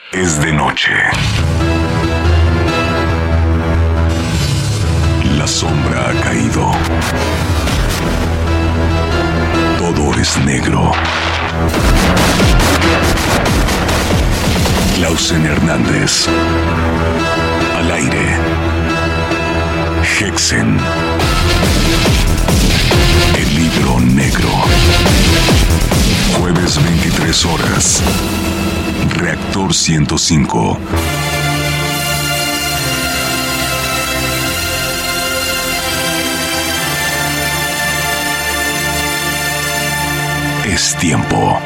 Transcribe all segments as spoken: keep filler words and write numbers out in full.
Es de noche. La sombra ha caído. Todo es negro. Clausen Hernández. Al aire. Hexen. El libro negro. Jueves veintitrés horas. Reactor ciento cinco. Es tiempo.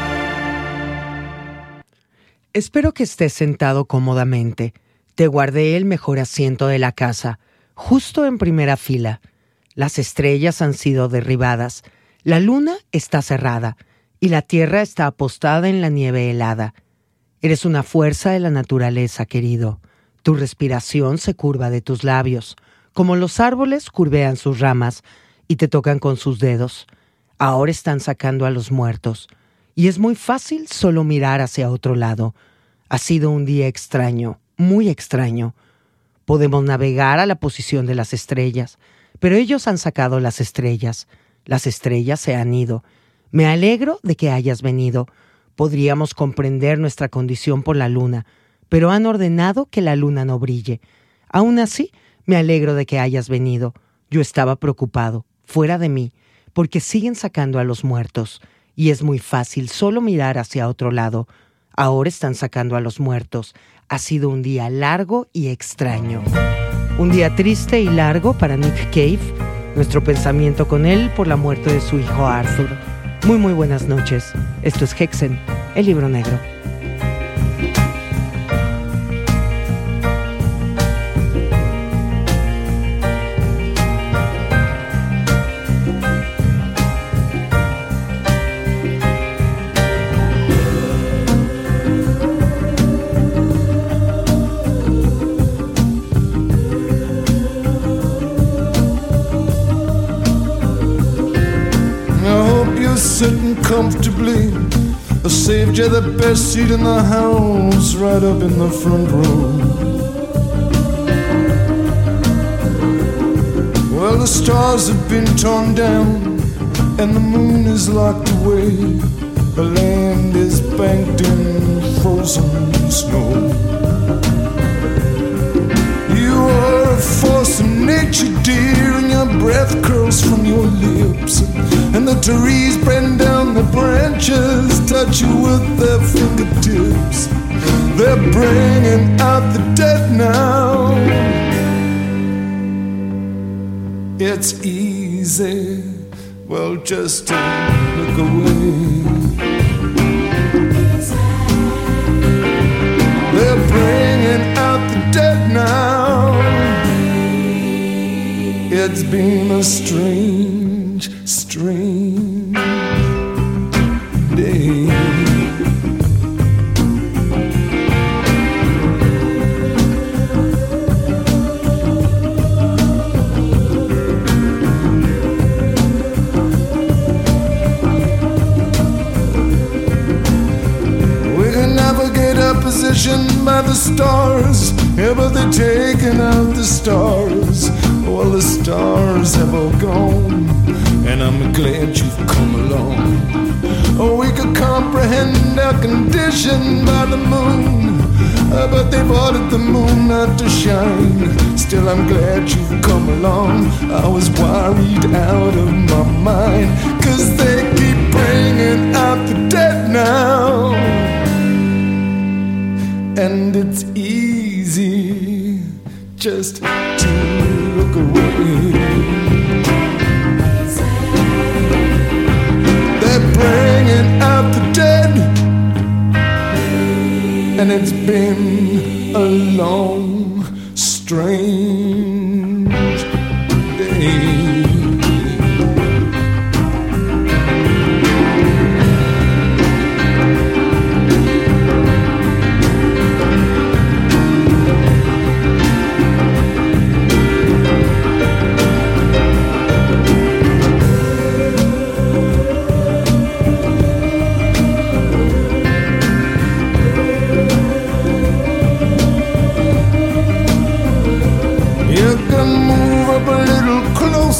Espero que estés sentado cómodamente. Te guardé el mejor asiento de la casa, justo en primera fila. Las estrellas han sido derribadas, la luna está cerrada y la tierra está apostada en la nieve helada. Eres una fuerza de la naturaleza, querido. Tu respiración se curva de tus labios, como los árboles curvean sus ramas y te tocan con sus dedos. Ahora están sacando a los muertos, y es muy fácil solo mirar hacia otro lado. Ha sido un día extraño, muy extraño. Podemos navegar a la posición de las estrellas, pero ellos han sacado las estrellas. Las estrellas se han ido. Me alegro de que hayas venido. Podríamos comprender nuestra condición por la luna, pero han ordenado que la luna no brille. Aún así, me alegro de que hayas venido. Yo estaba preocupado, fuera de mí, porque siguen sacando a los muertos, y es muy fácil solo mirar hacia otro lado. Ahora están sacando a los muertos. Ha sido un día largo y extraño. Un día triste y largo para Nick Cave. Nuestro pensamiento con él por la muerte de su hijo Arthur. Muy muy buenas noches. Esto es Hexen, el libro negro. Sitting comfortably, I saved you the best seat in the house, right up in the front row. Well, the stars have been torn down and the moon is locked away. The land is banked in frozen snow. You are a force of nature, dear, and your breath curls from your lips. And the trees bend down the branches, touch you with their fingertips. They're bringing out the dead now. It's easy, well, just to look away. They're bringing out the dead now. It's been a strange, strange day. We can navigate our position by the stars, yeah, but they're taking out the stars. Well, the stars have all gone, and I'm glad you've come along. Oh, we could comprehend our condition by the moon, uh, but they've ordered the moon not to shine. Still, I'm glad you've come along. I was worried out of my mind, 'cause they keep bringing out the dead now. And it's easy just to look away. They're bringing out the dead, and it's been a long, strange day.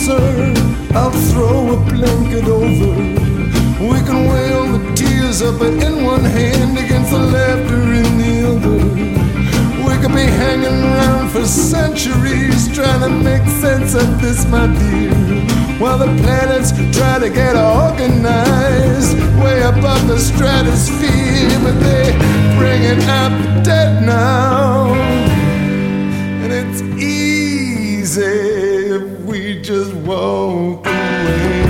closer, I'll throw a blanket over. We can weigh all the tears up in one hand against the laughter in the other. We could be hanging around for centuries trying to make sense of this, my dear, while the planets try to get organized way above the stratosphere. But they bringing out the dead now, and it's easy if we just walk away.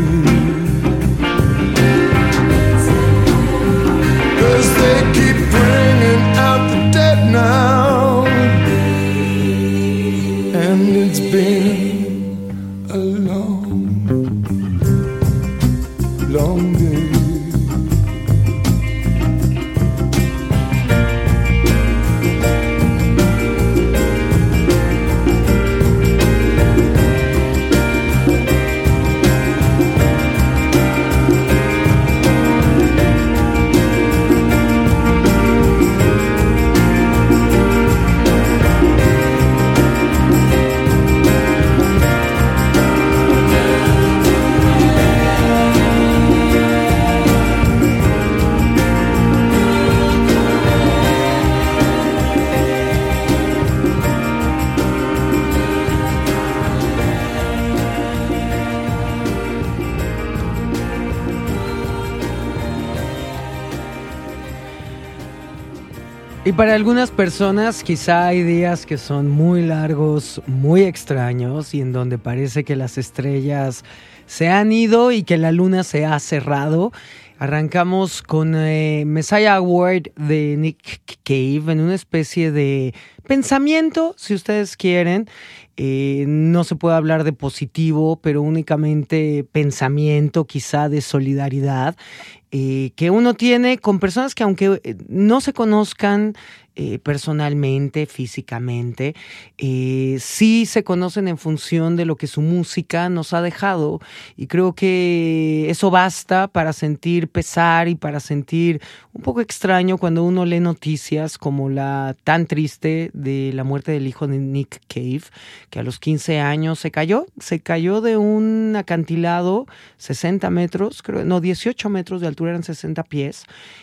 'Cause they keep bringing out the dead now, and it's been a long, long day. Y para algunas personas quizá hay días que son muy largos, muy extraños y en donde parece que las estrellas se han ido y que la luna se ha cerrado. Arrancamos con eh, Messiah Award de Nick Cave en una especie de pensamiento, si ustedes quieren. Eh, no se puede hablar de positivo, pero únicamente pensamiento, quizá de solidaridad, eh, que uno tiene con personas que aunque no se conozcan eh, personalmente, físicamente, eh, sí se conocen en función de lo que su música nos ha dejado, y creo que eso basta para sentir pesar y para sentir un poco extraño cuando uno lee noticias como la tan triste de la muerte del hijo de Nick Cave, que a los quince años se cayó, se cayó de un acantilado sesenta metros, creo, no, dieciocho metros de altura, eran sesenta pies,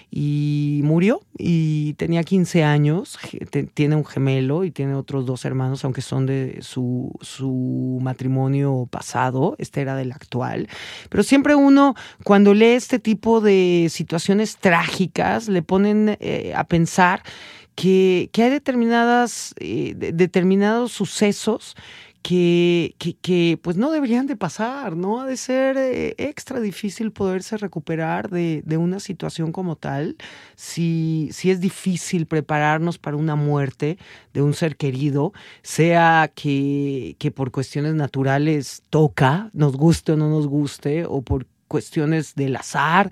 y murió, y tenía quince años, tiene un gemelo y tiene otros dos hermanos, aunque son de su, su matrimonio pasado, este era del actual, pero siempre uno, cuando lee este tipo de situaciones trágicas, le ponen eh, a pensar que, que hay determinadas, eh, de, determinados sucesos que, que, que pues no deberían de pasar, ¿no? Ha de ser eh, extra difícil poderse recuperar de, de una situación como tal, si, si es difícil prepararnos para una muerte de un ser querido, sea que, que por cuestiones naturales toca, nos guste o no nos guste, o por cuestiones del azar,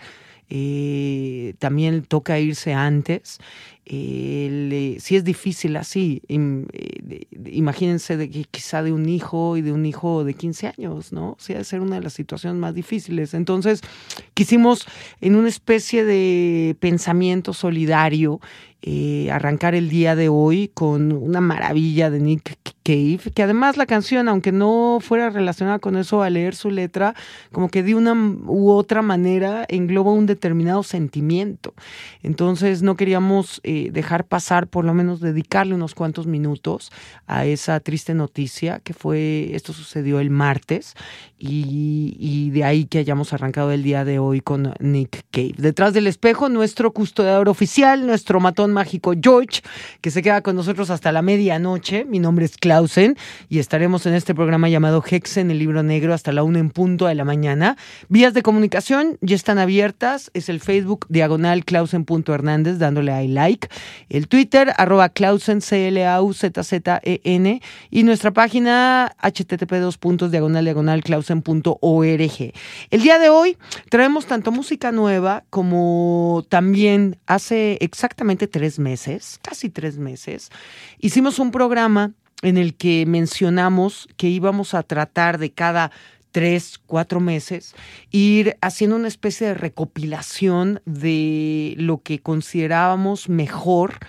eh, también toca irse antes. Eh, le, sí es difícil así, im, eh, imagínense de que quizá de un hijo y de un hijo de quince años, ¿no? Sí, ha de ser una de las situaciones más difíciles. Entonces quisimos en una especie de pensamiento solidario eh, arrancar el día de hoy con una maravilla de Nick Cave, que además la canción, aunque no fuera relacionada con eso, al leer su letra, como que de una u otra manera engloba un determinado sentimiento. Entonces no queríamos eh, dejar pasar, por lo menos dedicarle unos cuantos minutos a esa triste noticia que fue, esto sucedió el martes, y, y de ahí que hayamos arrancado el día de hoy con Nick Cave. Detrás del espejo, nuestro custodiador oficial, nuestro matón mágico George, que se queda con nosotros hasta la medianoche. Mi nombre es Clausen y estaremos en este programa llamado Hexen, el libro negro, hasta la una en punto de la mañana. Vías de comunicación ya están abiertas, es el Facebook diagonal Clausen.Hernández, dándole ahí like, el Twitter arroba Clausen, C L A U Z Z E N, y nuestra página http dos puntos diagonal diagonal clausen.org. El día de hoy traemos tanto música nueva como también hace exactamente tres meses, casi tres meses, hicimos un programa en el que mencionamos que íbamos a tratar de cada tres, cuatro meses, ir haciendo una especie de recopilación de lo que considerábamos mejor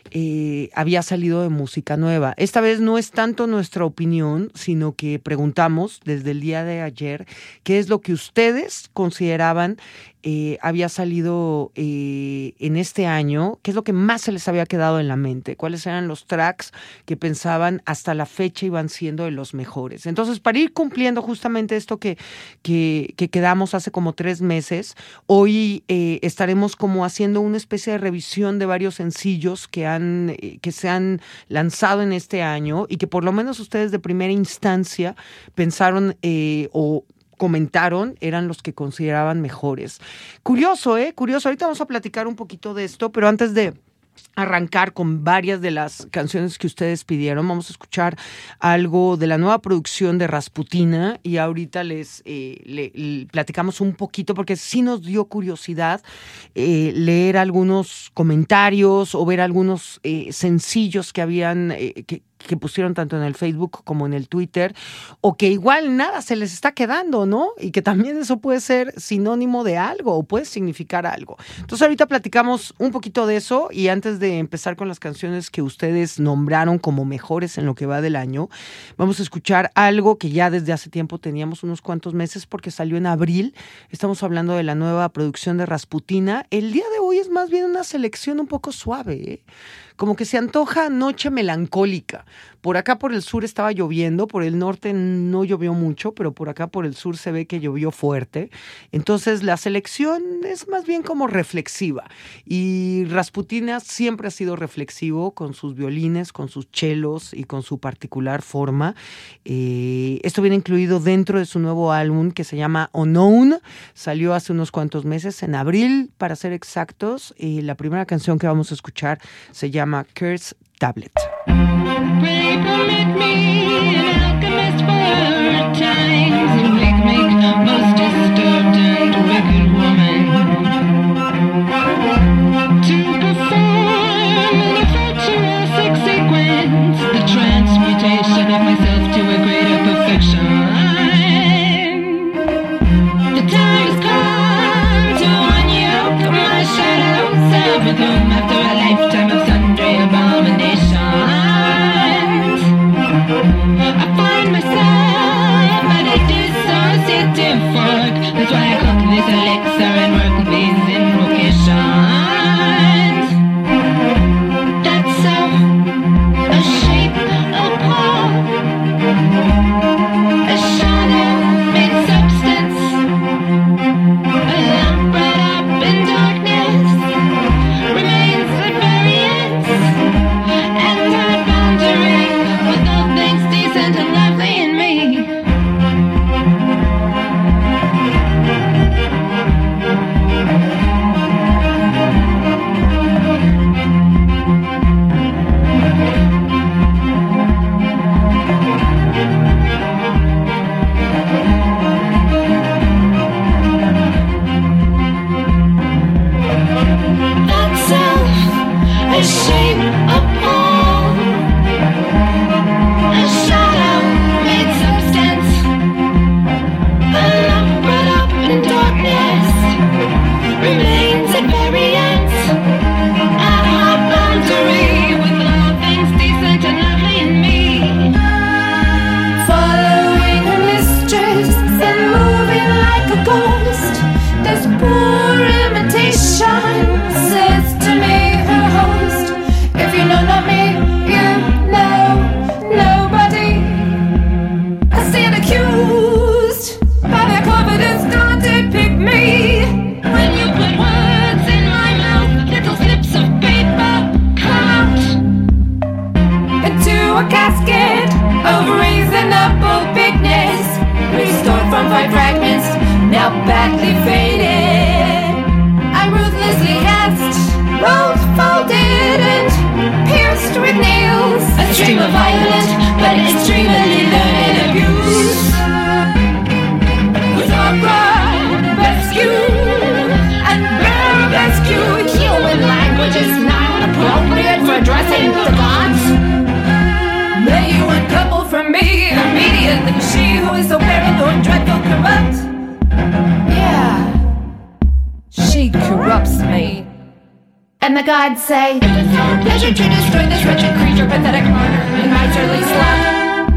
eh, había salido de música nueva. Esta vez no es tanto nuestra opinión, sino que preguntamos desde el día de ayer qué es lo que ustedes consideraban eh, había salido eh, en este año, qué es lo que más se les había quedado en la mente, cuáles eran los tracks que pensaban hasta la fecha iban siendo de los mejores. Entonces, para ir cumpliendo justamente esto que, que, que quedamos hace como tres meses, hoy eh, estaremos como haciendo una especie de revisión de varios sencillos que, han, eh, que se han lanzado en este año y que por lo menos ustedes de primera instancia pensaron eh, o comentaron eran los que consideraban mejores. Curioso, ¿eh? Curioso. Ahorita vamos a platicar un poquito de esto, pero antes de arrancar con varias de las canciones que ustedes pidieron, vamos a escuchar algo de la nueva producción de Rasputina y ahorita les eh, le, le platicamos un poquito porque sí nos dio curiosidad eh, leer algunos comentarios o ver algunos eh, sencillos que habían eh, que que pusieron tanto en el Facebook como en el Twitter, o que igual nada se les está quedando, ¿no? Y que también eso puede ser sinónimo de algo o puede significar algo. Entonces ahorita platicamos un poquito de eso y antes de empezar con las canciones que ustedes nombraron como mejores en lo que va del año, vamos a escuchar algo que ya desde hace tiempo teníamos unos cuantos meses porque salió en abril. Estamos hablando de la nueva producción de Rasputina. El día de hoy es más bien una selección un poco suave, ¿eh? Como que se antoja noche melancólica. Por acá por el sur estaba lloviendo, por el norte no llovió mucho, pero por acá por el sur se ve que llovió fuerte. Entonces la selección es más bien como reflexiva. Y Rasputina siempre ha sido reflexivo con sus violines, con sus chelos y con su particular forma. Eh, esto viene incluido dentro de su nuevo álbum que se llama Unknown. Salió hace unos cuantos meses, en abril para ser exactos. Y la primera canción que vamos a escuchar se llama Curse Tablet. Pray permit me an alchemist for her times and make make most disturbed and wicked woman to perform the virtuosic sequence, the transmutation of myself to a greater perfection. The time has come to unyok my shadows of rhythm after a lifetime of sundry abominations. I find myself at a dissociative fork. That's why I cook this elixir and work these invocations. That's so a shape of Paul, a shadow made substance, a lamp brought up in darkness, remains at variance, and not boundary with all things decent and lovely in me. That's self, a shape of Paul, a shadow made substance, a lamp brought up in darkness, remains at variance, at hard boundary with all things decent and lovely in me. Following her mistress and moving like a ghost, this poor imitation says to me, her host, if you know not me, you know nobody. I stand accused by their confidence, God did pick me. When you put words in my mouth, little slips of paper come out into a casket of reasonable bigness, restored from five fragments, now badly faded. I ruthlessly cast, rolled, folded, and pierced with nails. A stream of violent but extremely learned abuse. With opera, rescue, and burlesque, human language is not appropriate for addressing the gods. May you uncouple from me immediately, she who is so paranoid, dreadful, corrupt. Yeah, she corrupts me. And the gods say, "It is our pleasure to destroy this wretched creature, pathetic murder, and miserly slaughter."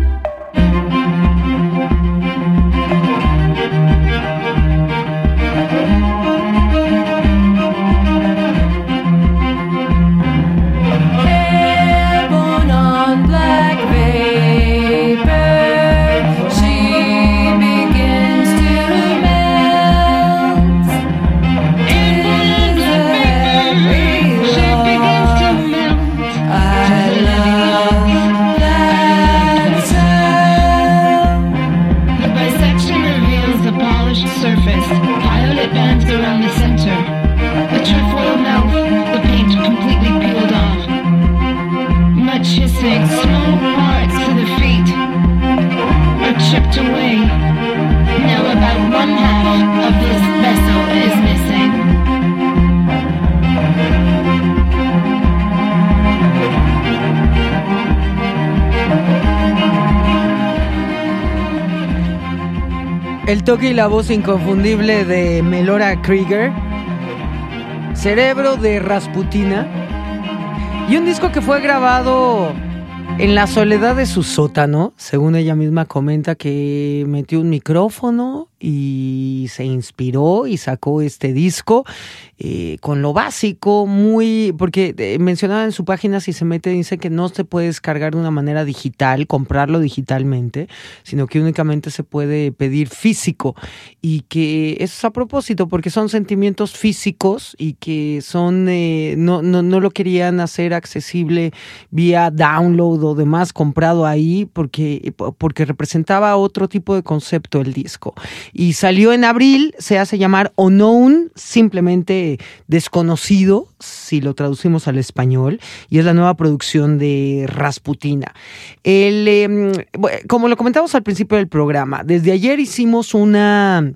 El toque y la voz inconfundible de Melora Krieger, Cerebro de Rasputina, y un disco que fue grabado en la soledad de su sótano. Según ella misma comenta que metió un micrófono y se inspiró y sacó este disco eh, con lo básico, muy, porque eh, mencionaba en su página, si se mete, dice que no se puede descargar de una manera digital, comprarlo digitalmente, sino que únicamente se puede pedir físico, y que eso es a propósito porque son sentimientos físicos y que son eh, no, no, no lo querían hacer accesible vía download o demás comprado ahí porque, porque representaba otro tipo de concepto el disco. Y salió en abril, se hace llamar Unknown, simplemente desconocido, si lo traducimos al español, y es la nueva producción de Rasputina. El, eh, como lo comentamos al principio del programa, desde ayer hicimos una...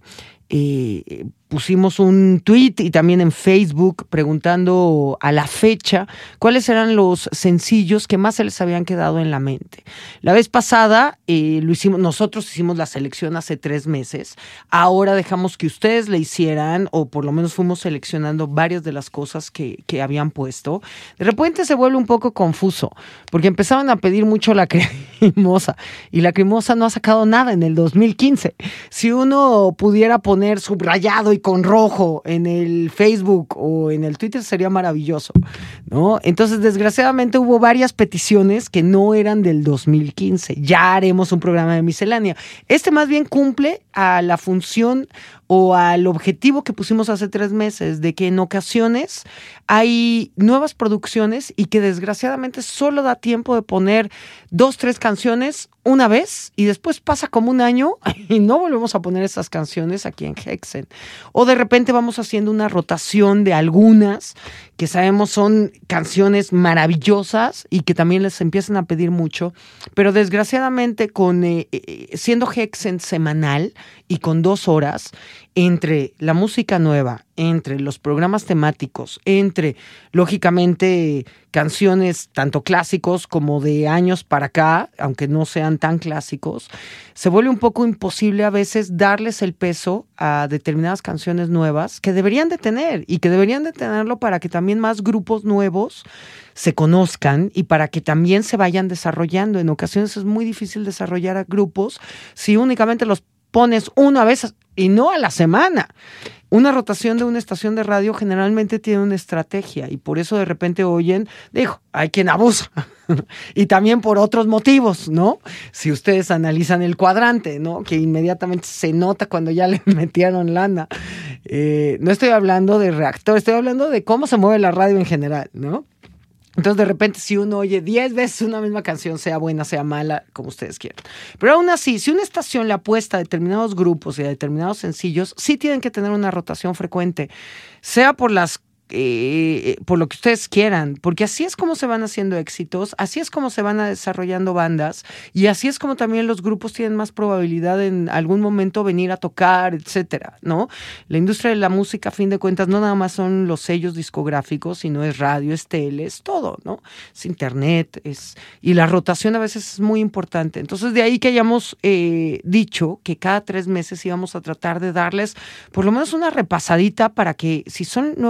Eh, pusimos un tweet y también en Facebook preguntando a la fecha cuáles eran los sencillos que más se les habían quedado en la mente. La vez pasada eh, lo hicimos, nosotros hicimos la selección hace tres meses. Ahora dejamos que ustedes le hicieran, o por lo menos fuimos seleccionando varias de las cosas que, que habían puesto. De repente se vuelve un poco confuso porque empezaban a pedir mucho Lacrimosa, y Lacrimosa no ha sacado nada en el dos mil quince. Si uno pudiera poner subrayado y con rojo en el Facebook o en el Twitter sería maravilloso, ¿no? Entonces, desgraciadamente hubo varias peticiones que no eran del dos mil quince. Ya haremos un programa de miscelánea. Este más bien cumple a la función o al objetivo que pusimos hace tres meses, de que en ocasiones hay nuevas producciones y que desgraciadamente solo da tiempo de poner dos, tres canciones una vez y después pasa como un año y no volvemos a poner esas canciones aquí en Hexen. O de repente vamos haciendo una rotación de algunas que sabemos son canciones maravillosas y que también les empiezan a pedir mucho, pero desgraciadamente con eh, eh, siendo Hexen semanal y con dos horas, entre la música nueva, entre los programas temáticos, entre, lógicamente, canciones tanto clásicos como de años para acá, aunque no sean tan clásicos, se vuelve un poco imposible a veces darles el peso a determinadas canciones nuevas que deberían de tener y que deberían de tenerlo para que también más grupos nuevos se conozcan y para que también se vayan desarrollando. En ocasiones es muy difícil desarrollar a grupos si únicamente los pones una vez y no a la semana. Una rotación de una estación de radio generalmente tiene una estrategia y por eso de repente oyen, digo, hay quien abusa. Y también por otros motivos, ¿no? Si ustedes analizan el cuadrante, ¿no? Que inmediatamente se nota cuando ya le metieron lana. Eh, no estoy hablando de reactor, estoy hablando de cómo se mueve la radio en general, ¿no? Entonces, de repente, si uno oye diez veces una misma canción, sea buena, sea mala, como ustedes quieran. Pero aún así, si una estación le apuesta a determinados grupos y a determinados sencillos, sí tienen que tener una rotación frecuente, sea por las Eh, por lo que ustedes quieran, porque así es como se van haciendo éxitos, así es como se van desarrollando bandas y así es como también los grupos tienen más probabilidad en algún momento venir a tocar, etcétera, ¿no? La industria de la música, a fin de cuentas, no nada más son los sellos discográficos, sino es radio, es tele, es todo, ¿no? Es internet, es y la rotación a veces es muy importante. Entonces, de ahí que hayamos eh, dicho que cada tres meses íbamos a tratar de darles por lo menos una repasadita para que, si son nuevos lanzamientos,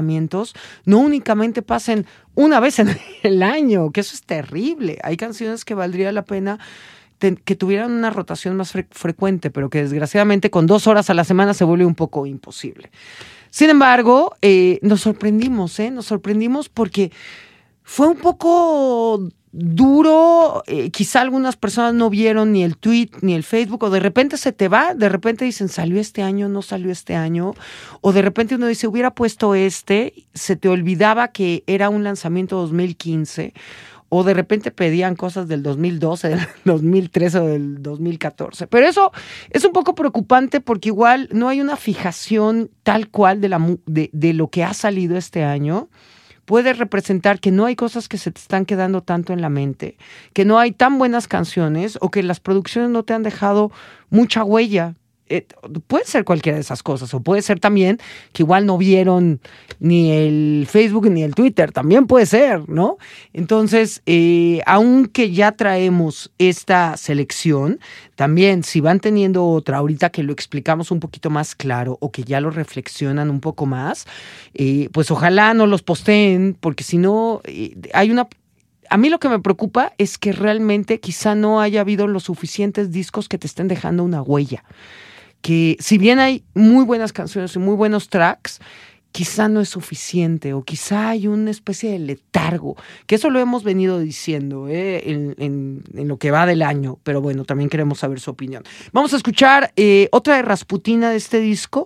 lanzamientos no únicamente pasen una vez en el año, que eso es terrible. Hay canciones que valdría la pena te, que tuvieran una rotación más fre- frecuente, pero que desgraciadamente con dos horas a la semana se vuelve un poco imposible. Sin embargo, eh, nos sorprendimos, ¿eh? Nos sorprendimos porque fue un poco duro, eh, quizá algunas personas no vieron ni el tweet ni el Facebook, o de repente se te va, de repente dicen, salió este año, no salió este año, o de repente uno dice, hubiera puesto este, se te olvidaba que era un lanzamiento dos mil quince, o de repente pedían cosas del dos mil doce, del dos mil trece o del dos mil catorce. Pero eso es un poco preocupante porque igual no hay una fijación tal cual de, la, de, de lo que ha salido este año. Puede representar que no hay cosas que se te están quedando tanto en la mente, que no hay tan buenas canciones o que las producciones no te han dejado mucha huella. Eh, puede ser cualquiera de esas cosas, o puede ser también que igual no vieron ni el Facebook ni el Twitter, también puede ser, ¿no? Entonces, eh, aunque ya traemos esta selección, también si van teniendo otra, ahorita que lo explicamos un poquito más claro o que ya lo reflexionan un poco más, eh, pues ojalá no los posteen, porque si no, eh, hay una... A mí lo que me preocupa es que realmente quizá no haya habido los suficientes discos que te estén dejando una huella. Que si bien hay muy buenas canciones y muy buenos tracks, quizá no es suficiente, o quizá hay una especie de letargo, que eso lo hemos venido diciendo ¿eh? en, en, en lo que va del año, pero bueno, también queremos saber su opinión. Vamos a escuchar eh, otra de Rasputina de este disco,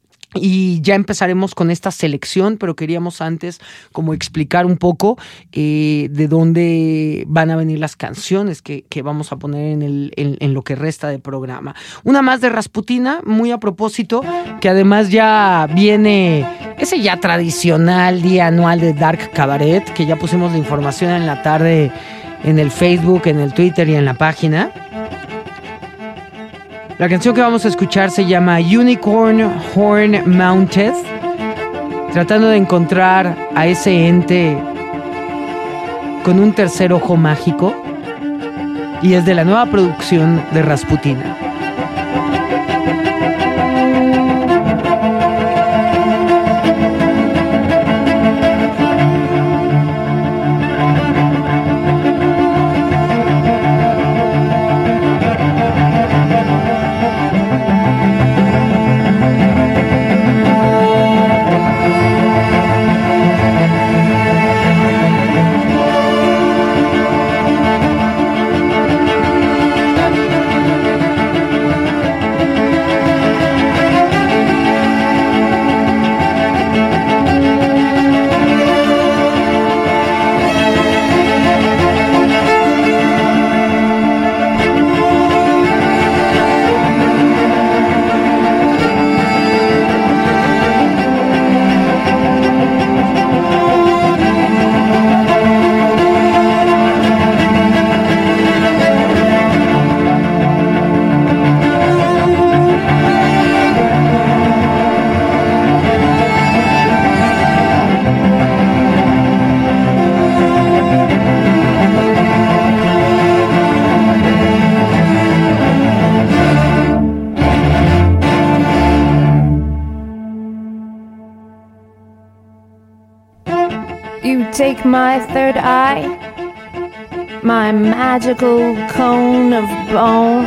y ya empezaremos con esta selección, pero queríamos antes como explicar un poco eh, de dónde van a venir las canciones que, que vamos a poner en, el, en, en lo que resta de programa. Una más de Rasputina, muy a propósito, que además ya viene ese ya tradicional día anual de Dark Cabaret, que ya pusimos la información en la tarde en el Facebook, en el Twitter y en la página. La canción que vamos a escuchar se llama Unicorn Horn Mounted, tratando de encontrar a ese ente con un tercer ojo mágico, y es de la nueva producción de Rasputina. Take my third eye, my magical cone of bone.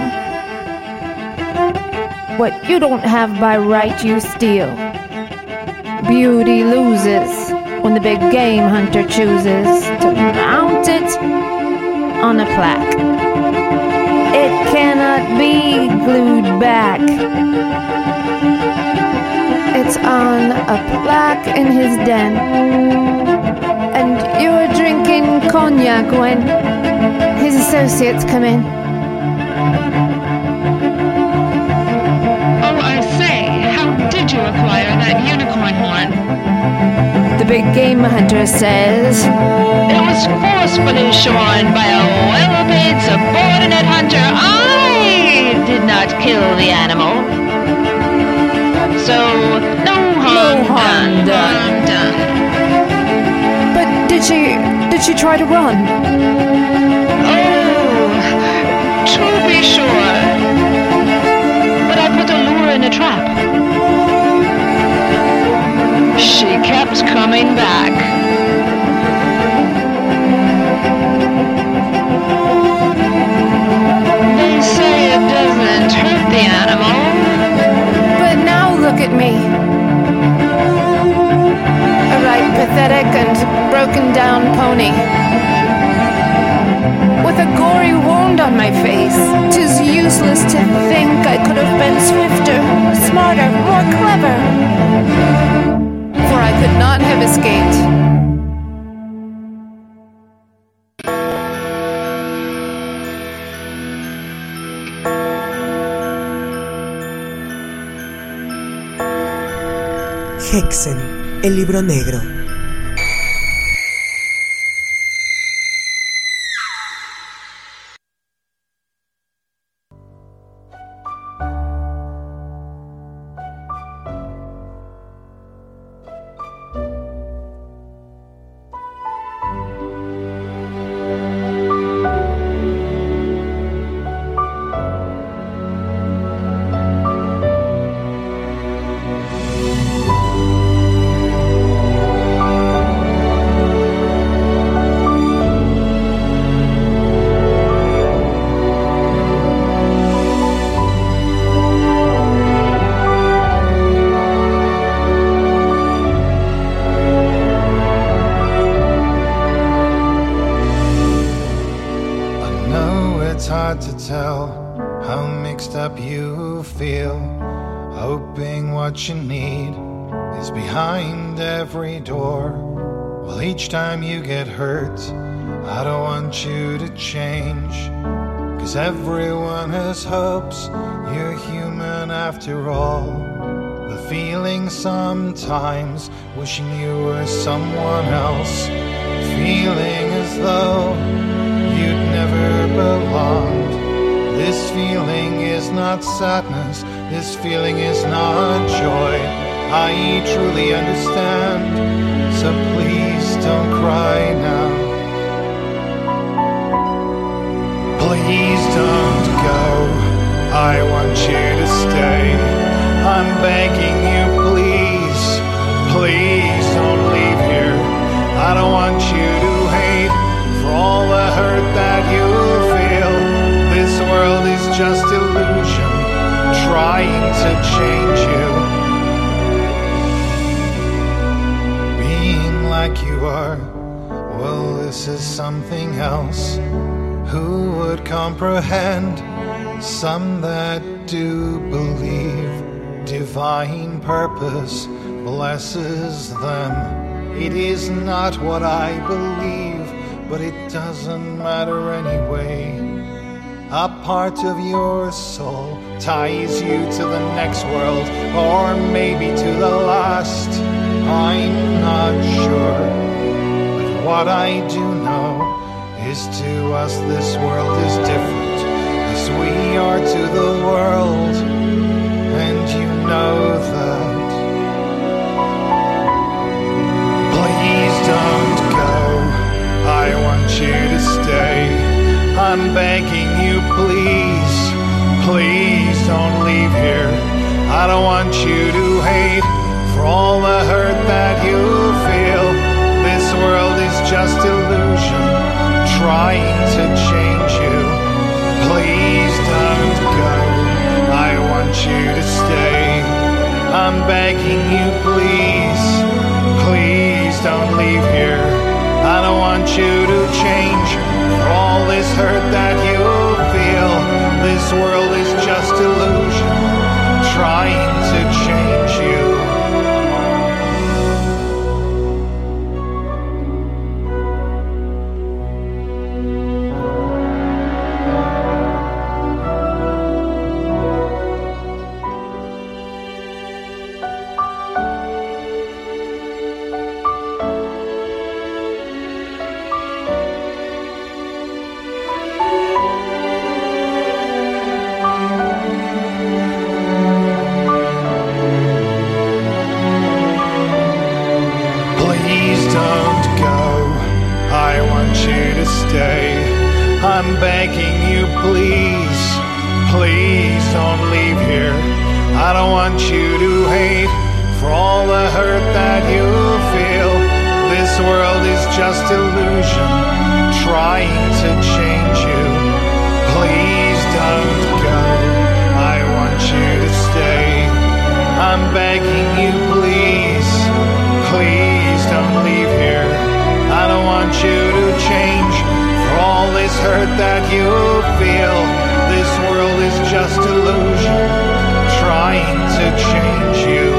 What you don't have by right you steal. Beauty loses when the big game hunter chooses to mount it on a plaque. It cannot be glued back. It's on a plaque in his den. And you're drinking cognac when his associates come in. Oh, I say, how did you acquire that unicorn horn? The big game hunter says, it was forcefully shorn by a well-paid subordinate hunter. I did not kill the animal. So, no harm, no harm done. done. Harm done. Did she, did she try to run? Oh, to be sure. But I put a lure in a trap. she kept coming back. They say it doesn't hurt the animal. But now look at me. A right pathetic and broken down pony. With a gory wound on my face. 'Tis useless to think I could have been swifter, smarter, more clever. For I could not have escaped. Hexen, el libro negro. What you need is behind every door. Well, each time you get hurt, I don't want you to change. 'Cause everyone has hopes, you're human after all. The feeling sometimes, wishing you were someone else. Feeling as though you'd never belonged. This feeling is not sadness, this feeling is not joy. I truly understand, so please don't cry now. Please don't go, I want you to stay. I'm begging you, please, please don't leave here. I don't want you to hate for all the hurt that you feel. This world is just illusion, trying to change you. Being like you are, well, this is something else. Who would comprehend? Some that do believe divine purpose blesses them. It is not what I believe, but it doesn't matter anyway. A part of your soul ties you to the next world, or maybe to the last. I'm not sure, but what I do know is to us this world is different, as we are to the world, and you know that. Please don't go, I want you to stay. I'm begging you, please, please don't leave here. I don't want you to hate for all the hurt that you feel. This world is just illusion, trying to change you. Please don't go, I want you to stay. I'm begging you, please, please don't leave here. I don't want you to change for all this hurt that you feel. This world is just illusion, trying to change you. I'm begging you, please, please don't leave here. I don't want you to hate for all the hurt that you feel. This world is just illusion, trying to change you. Please don't go, I want you to stay. I'm begging you, please, please don't leave here. I don't want you to change for all this hurt that you feel. This world is just illusion, trying to change you.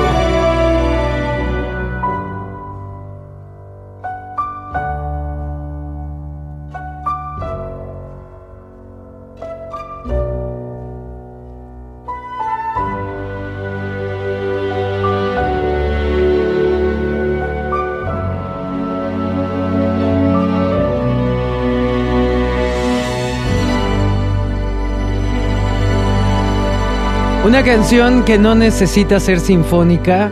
Una canción que no necesita ser sinfónica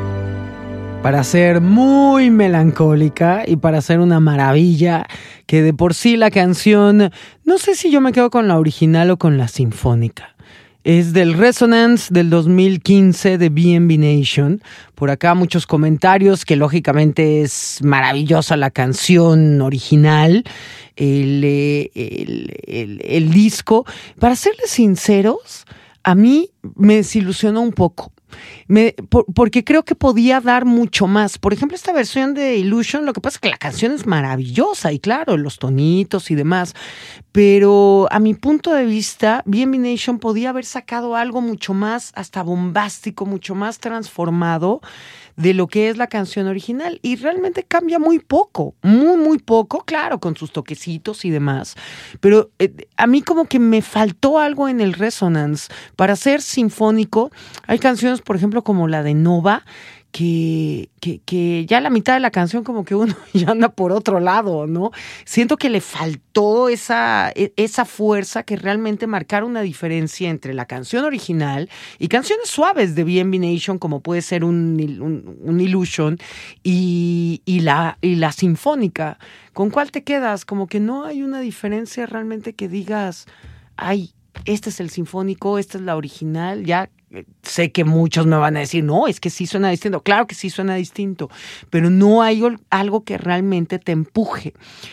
para ser muy melancólica y para ser una maravilla, que de por sí la canción, no sé si yo me quedo con la original o con la sinfónica. Es del Resonance del dos mil quince de B and B Nation. Por acá muchos comentarios, que lógicamente es maravillosa la canción original, el, el, el, el disco. Para serles sinceros, a mí me desilusionó un poco, me, por, porque creo que podía dar mucho más. Por ejemplo, esta versión de Illusion, lo que pasa es que la canción es maravillosa y claro, los tonitos y demás, pero a mi punto de vista, B and B Nation podía haber sacado algo mucho más hasta bombástico, mucho más transformado de lo que es la canción original, y realmente cambia muy poco, muy muy poco, claro, con sus toquecitos y demás, pero eh, a mí como que me faltó algo en el Resonance para ser sinfónico. Hay canciones, por ejemplo, como la de Nova, que, que, que ya la mitad de la canción como que uno ya anda por otro lado, ¿no? Siento que le faltó esa, esa fuerza que realmente marcara una diferencia entre la canción original y canciones suaves de B and B Nation, como puede ser un, un, un Illusion, y, y, la, y la sinfónica. ¿Con cuál te quedas? Como que no hay una diferencia realmente que digas, ay, este es el sinfónico, esta es la original. Ya sé que muchos me van a decir, no, es que sí suena distinto. Claro que sí suena distinto, pero no hay algo que realmente te empuje.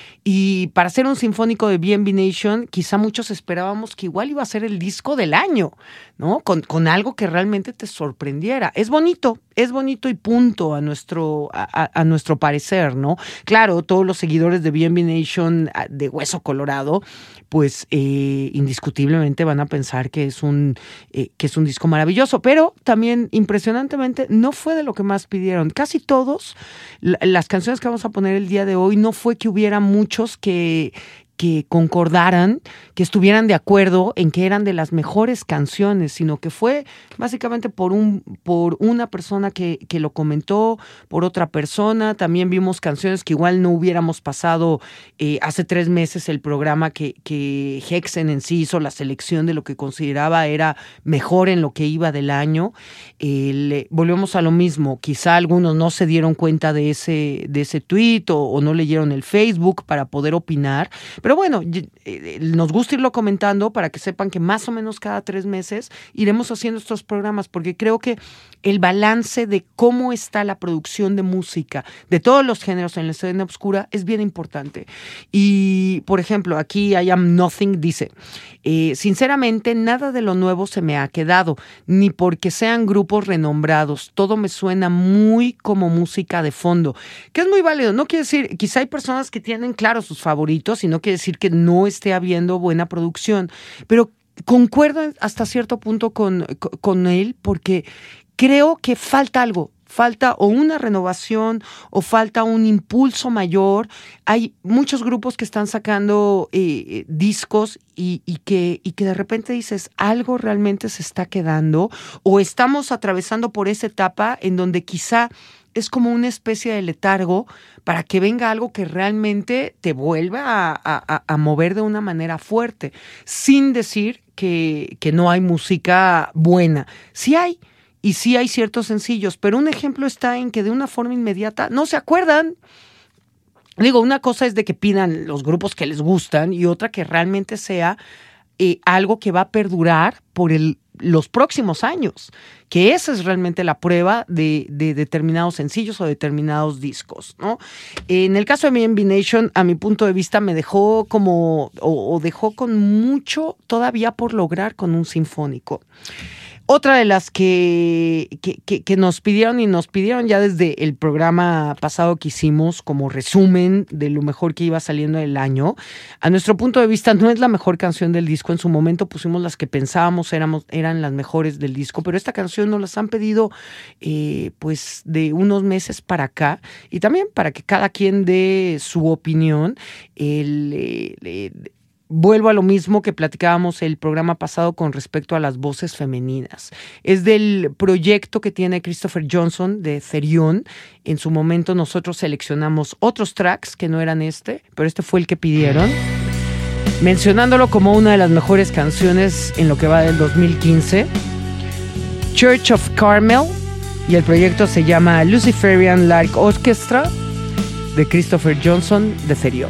Y para ser un sinfónico de B and B Nation, quizá muchos esperábamos que igual iba a ser el disco del año, ¿no? Con, con algo que realmente te sorprendiera. Es bonito, es bonito y punto a nuestro, a, a nuestro parecer, ¿no? Claro, todos los seguidores de B and B Nation de Hueso Colorado, pues eh, indiscutiblemente van a pensar que es un eh, que es un disco maravilloso, pero también impresionantemente no fue de lo que más pidieron. Casi todos, la, las canciones que vamos a poner el día de hoy, no fue que hubiera muchos que que concordaran, que estuvieran de acuerdo en que eran de las mejores canciones, sino que fue básicamente por un por una persona que, que lo comentó, por otra persona. También vimos canciones que igual no hubiéramos pasado eh, hace tres meses el programa que, que Hexen en sí hizo la selección de lo que consideraba era mejor en lo que iba del año. Eh, le, volvemos a lo mismo, quizá algunos no se dieron cuenta de ese, de ese tweet o, o no leyeron el Facebook para poder opinar, pero bueno, nos gusta irlo comentando para que sepan que más o menos cada tres meses iremos haciendo estos programas, porque creo que el balance de cómo está la producción de música de todos los géneros en la escena oscura es bien importante. Y, por ejemplo, aquí I Am Nothing dice, eh, sinceramente nada de lo nuevo se me ha quedado, ni porque sean grupos renombrados, todo me suena muy como música de fondo, que es muy válido. No quiere decir, quizá hay personas que tienen claro sus favoritos y no quiere decir que no esté habiendo buena producción, pero concuerdo hasta cierto punto con, con él, porque creo que falta algo, falta o una renovación o falta un impulso mayor. Hay muchos grupos que están sacando eh, discos y, y, que, y que de repente dices, algo realmente se está quedando, o estamos atravesando por esa etapa en donde quizá es como una especie de letargo para que venga algo que realmente te vuelva a, a, a mover de una manera fuerte, sin decir que, que no hay música buena. Sí hay, y sí hay ciertos sencillos, pero un ejemplo está en que de una forma inmediata no se acuerdan. Digo, una cosa es de que pidan los grupos que les gustan y otra que realmente sea eh, algo que va a perdurar por el, los próximos años, que esa es realmente la prueba de, de determinados sencillos o determinados discos, ¿no? En el caso de B and B Nation, a mi punto de vista, me dejó como, o, o dejó con mucho todavía por lograr con un sinfónico. Otra de las que, que, que, que nos pidieron y nos pidieron ya desde el programa pasado que hicimos como resumen de lo mejor que iba saliendo del año, a nuestro punto de vista no es la mejor canción del disco. En su momento pusimos las que pensábamos éramos, eran las mejores del disco, pero esta canción nos las han pedido eh, pues de unos meses para acá, y también para que cada quien dé su opinión. El... el, el Vuelvo a lo mismo que platicábamos el programa pasado con respecto a las voces femeninas. Es del proyecto que tiene Christopher Johnson de Therion. En su momento nosotros seleccionamos otros tracks que no eran este, pero este fue el que pidieron, mencionándolo como una de las mejores canciones en lo que va del dos mil quince. Church of Carmel, y el proyecto se llama Luciferian Light Orchestra de Christopher Johnson de Therion.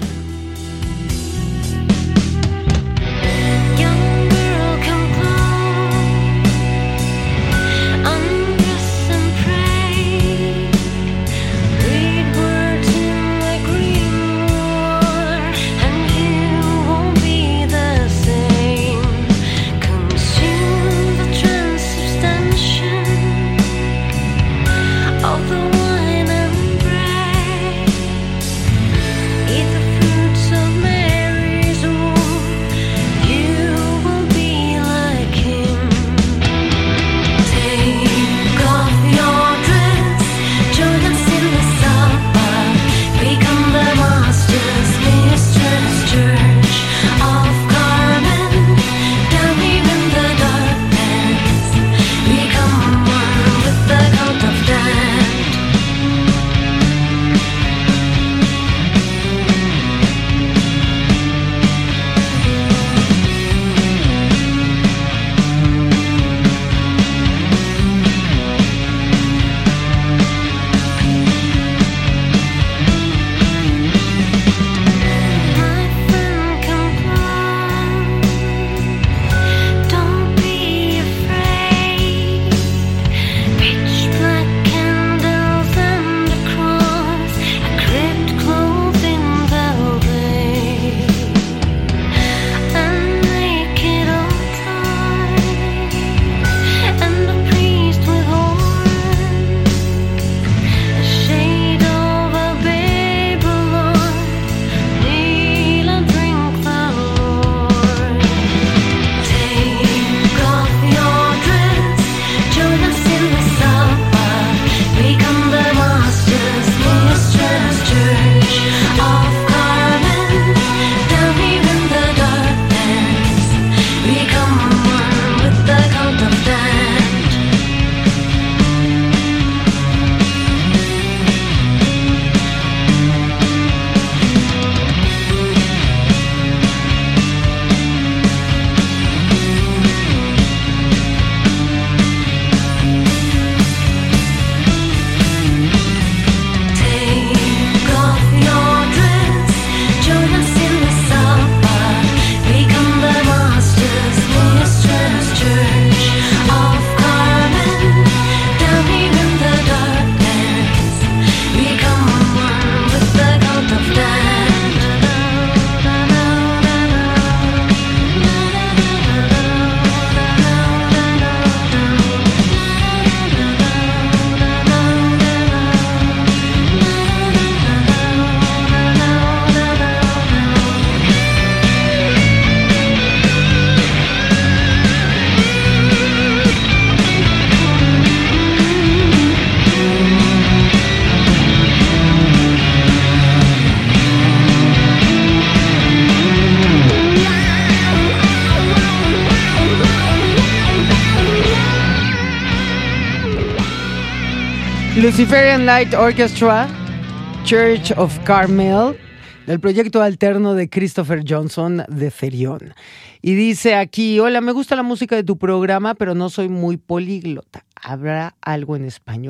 Luciferian Light Orchestra, Church of Carmel, del proyecto alterno de Christopher Johnson de Therion. Y dice aquí: hola, me gusta la música de tu programa, pero no soy muy políglota. ¿Habrá algo en español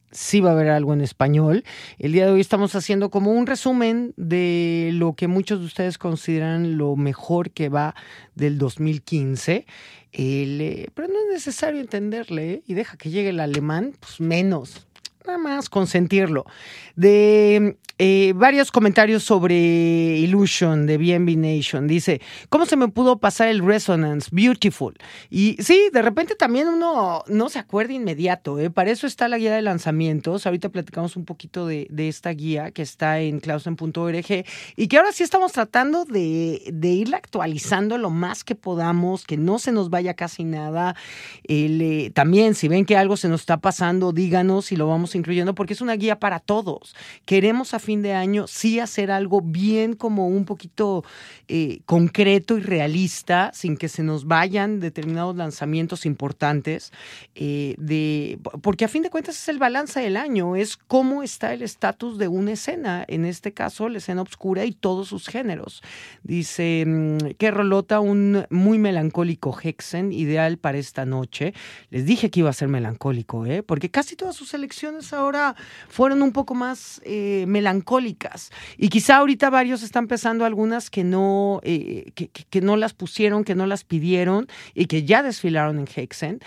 sí va a haber algo en español. El día de hoy estamos haciendo como un resumen de lo que muchos de ustedes consideran lo mejor que va del dos mil quince. El, eh, pero no es necesario entenderle, ¿eh? Y deja que llegue el alemán, pues menos. Nada más consentirlo. De eh, varios comentarios sobre Illusion de B M B Nation. Dice, ¿cómo se me pudo pasar el Resonance? Beautiful. Y sí, de repente también uno no se acuerda inmediato, ¿eh? Para eso está la guía de lanzamientos. Ahorita platicamos un poquito de, de esta guía que está en clausen punto org y que ahora sí estamos tratando de, de irla actualizando lo más que podamos, que no se nos vaya casi nada. El, eh, también, si ven que algo se nos está pasando, díganos y lo vamos incluyendo, porque es una guía para todos. Queremos a fin de año sí hacer algo bien como un poquito eh, concreto y realista, sin que se nos vayan determinados lanzamientos importantes, eh, de, porque a fin de cuentas es el balance del año, es cómo está el estatus de una escena, en este caso la escena oscura y todos sus géneros. Dice, qué rolota, un muy melancólico Hexen, ideal para esta noche. Les dije que iba a ser melancólico, ¿eh? Porque casi todas sus elecciones ahora fueron un poco más eh, melancólicas y quizá ahorita varios están pensando algunas que no, eh, que, que, que no las pusieron, que no las pidieron y que ya desfilaron en Hexen.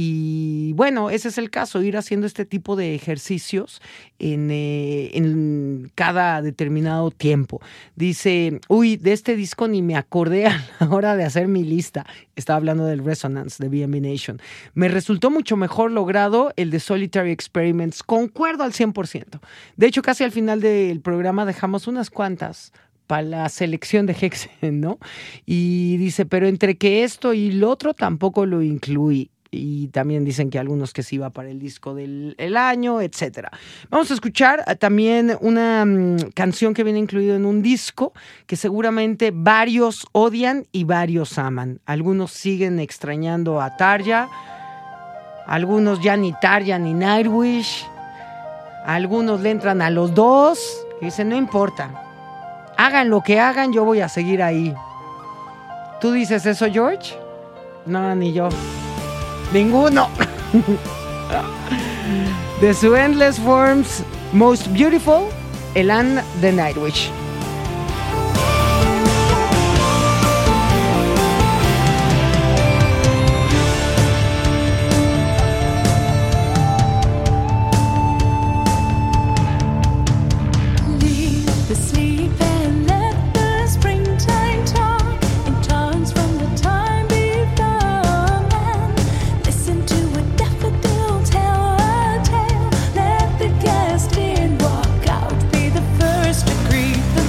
Y bueno, ese es el caso, ir haciendo este tipo de ejercicios en, eh, en cada determinado tiempo. Dice, uy, de este disco ni me acordé a la hora de hacer mi lista. Estaba hablando del Resonance de B M B Nation. Me resultó mucho mejor logrado el de Solitary Experiments. Concuerdo al cien por ciento. De hecho, casi al final del programa dejamos unas cuantas para la selección de Hexen, ¿no? Y dice, pero entre que esto y lo otro tampoco lo incluí. Y también dicen que algunos que sí va para el disco del el año, etcétera. Vamos a escuchar también una um, canción que viene incluida en un disco que seguramente varios odian y varios aman. Algunos siguen extrañando a Tarja, algunos ya ni Tarja ni Nightwish, algunos le entran a los dos y dicen, no importa, hagan lo que hagan, yo voy a seguir ahí. ¿Tú dices eso, George? No, ni yo. Ninguno. De su Endless Forms, Most Beautiful, Elan de Nightwish. Walk out, be the first to greet the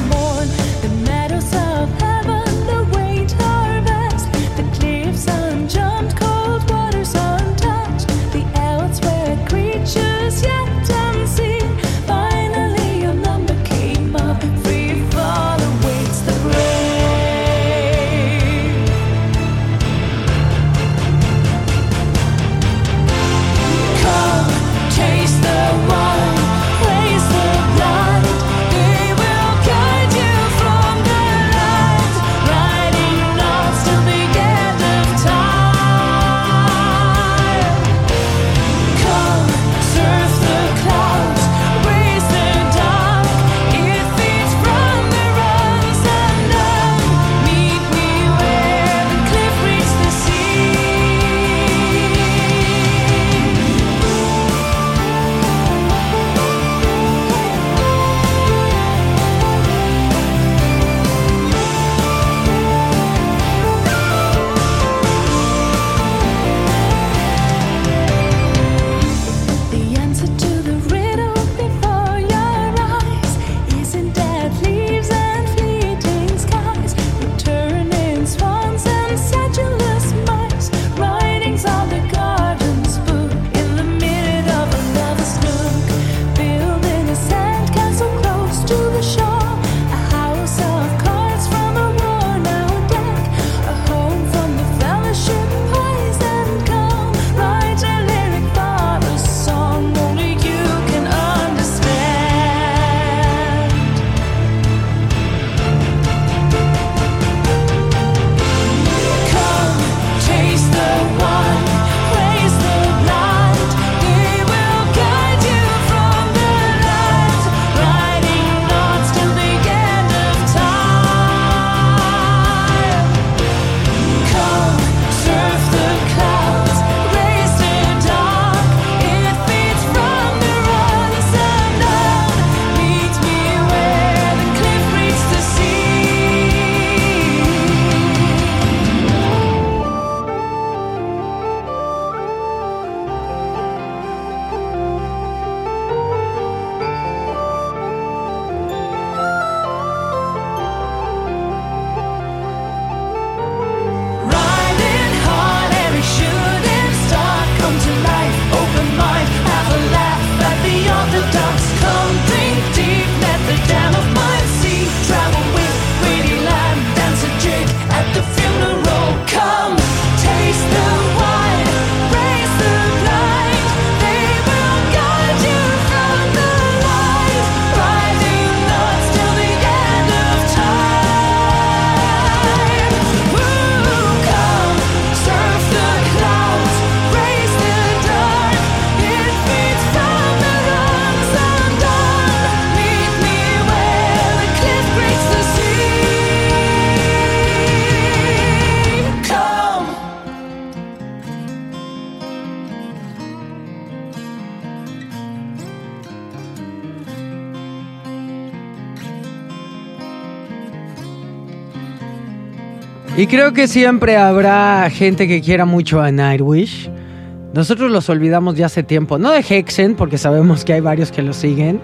Y creo que siempre habrá gente que quiera mucho a Nightwish. Nosotros los olvidamos ya hace tiempo. No de Hexen, porque sabemos que hay varios que lo siguen.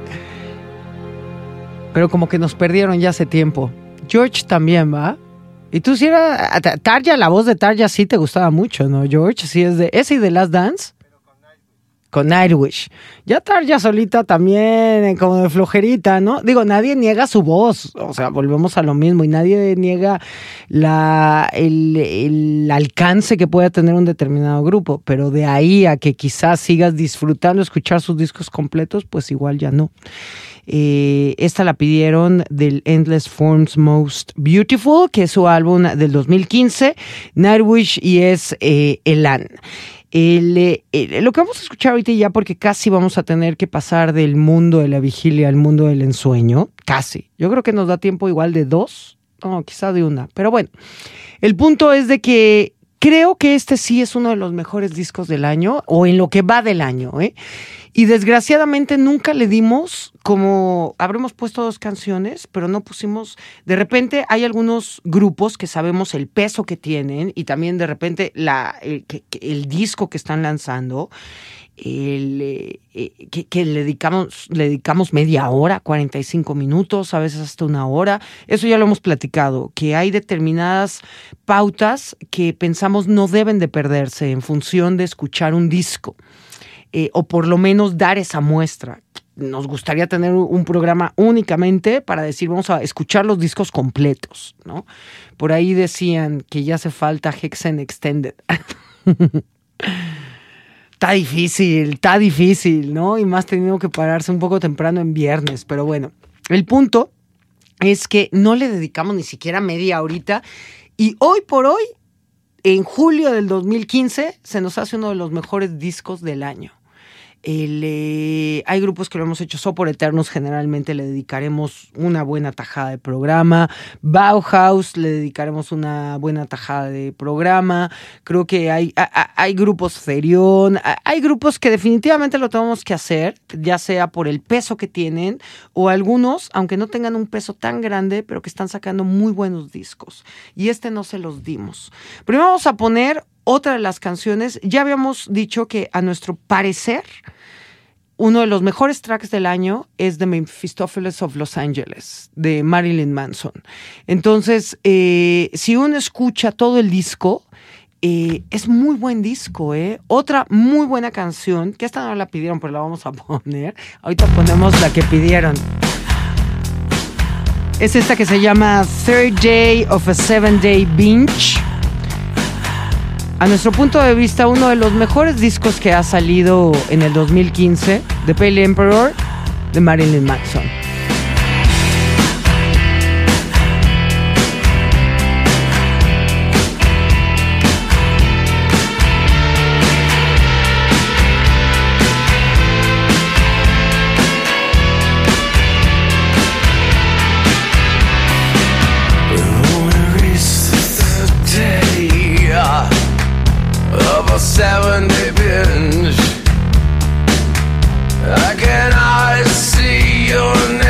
Pero como que nos perdieron ya hace tiempo. George también, ¿va? Y tú sí era... Tarja, la voz de Tarja sí te gustaba mucho, ¿no, George? Sí es de... ¿Ese y de Last Dance? Con Nightwish. Ya Tarja solita también, como de flojerita, ¿no? Digo, nadie niega su voz, o sea, volvemos a lo mismo, y nadie niega la, el, el alcance que pueda tener un determinado grupo, pero de ahí a que quizás sigas disfrutando escuchar sus discos completos, pues igual ya no. Eh, esta la pidieron del Endless Forms Most Beautiful, que es su álbum del dos mil quince, Nightwish, y es eh, Elan. El, el, lo que vamos a escuchar ahorita ya, porque casi vamos a tener que pasar del mundo de la vigilia al mundo del ensueño, casi. Yo creo que nos da tiempo igual de dos, no, quizá de una, pero bueno. El punto es de que creo que este sí es uno de los mejores discos del año, o en lo que va del año, ¿eh? Y desgraciadamente nunca le dimos, como habremos puesto dos canciones, pero no pusimos, de repente hay algunos grupos que sabemos el peso que tienen y también de repente la, el, que, el disco que están lanzando, el, eh, que, que le, dedicamos, le dedicamos media hora, cuarenta y cinco minutos, a veces hasta una hora. Eso ya lo hemos platicado, que hay determinadas pautas que pensamos no deben de perderse en función de escuchar un disco. Eh, o por lo menos dar esa muestra. Nos gustaría tener un programa únicamente para decir, vamos a escuchar los discos completos, ¿no? Por ahí decían que ya hace falta Hexen Extended. Está difícil, está difícil, ¿no? Y más teniendo que pararse un poco temprano en viernes. Pero bueno, el punto es que no le dedicamos ni siquiera media horita. Y hoy por hoy, en julio del dos mil quince, se nos hace uno de los mejores discos del año. El, eh, hay grupos que lo hemos hecho So por Eternus, generalmente le dedicaremos una buena tajada de programa. Bauhaus le dedicaremos una buena tajada de programa. Creo que hay, hay, hay grupos Therion, hay grupos que definitivamente lo tenemos que hacer, ya sea por el peso que tienen, o algunos, aunque no tengan un peso tan grande, pero que están sacando muy buenos discos. Y este no se los dimos. Primero vamos a poner otra de las canciones. Ya habíamos dicho que a nuestro parecer uno de los mejores tracks del año es The Mephistopheles of Los Angeles, de Marilyn Manson. Entonces, eh, si uno escucha todo el disco, eh, es muy buen disco, ¿eh? Otra muy buena canción, que esta no la pidieron, pero la vamos a poner. Ahorita ponemos la que pidieron. Es esta que se llama Third Day of a Seven Day Binge. A nuestro punto de vista, uno de los mejores discos que ha salido en el dos mil quince, The Pale Emperor, de Marilyn Manson. Seven day binge. I can always see your name.